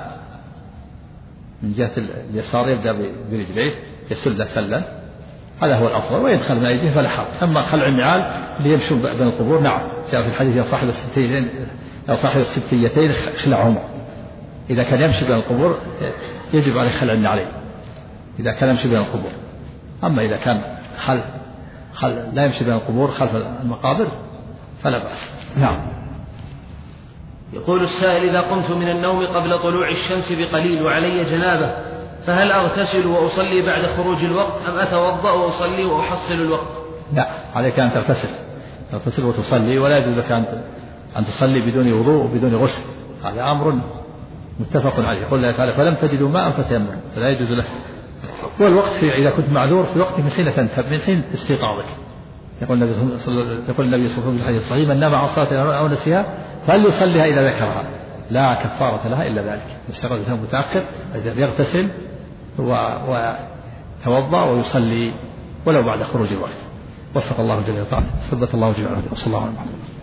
من جهة اليسار يبدأ برجليه يسل سلا، هذا هو الأفضل، ويدخل من رجله فلا حرج. أما خلع النعال اللي يمشون بين القبور، نعم، جاء في الحديث: يا صاحب السبتيتين اخلعهما. إذا كان يمشي بين القبور يجب عليه خلع النعلين إذا كان يمشي بين القبور. أما إذا كان لا يمشي بين القبور خلف المقابر فلا بأس. نعم. يقول السائل: إذا قمت من النوم قبل طلوع الشمس بقليل وعلي جنابة، فهل أغتسل وأصلي بعد خروج الوقت أم أتوضأ وأصلي وأحصل الوقت؟ لا، عليك أن تغتسل وتصلي، ولا يجوز لك أن تصلي بدون وضوء وبدون غسل، هذا أمر متفق عليه. يقول الله تعالى: فلم تجدوا ماء فتيمموا، فلا يجوز له. والوقت إذا كنت معذور في وقت من حين تنتبه، من حين استيقاظك. يقول النبي صلى الله عليه وسلم في الحديث الصحيح: من نام عن صلاة أو نسيها فليصليها إذا ذكرها، لا كفارة لها إلا ذلك. الشرع الإنسان متأخر يغتسل ويتوضأ ويصلي ولو بعد خروج الوقت. وفق الله جل وعلا، ثبت الله جل وعلا، وصلى الله عليه وسلم.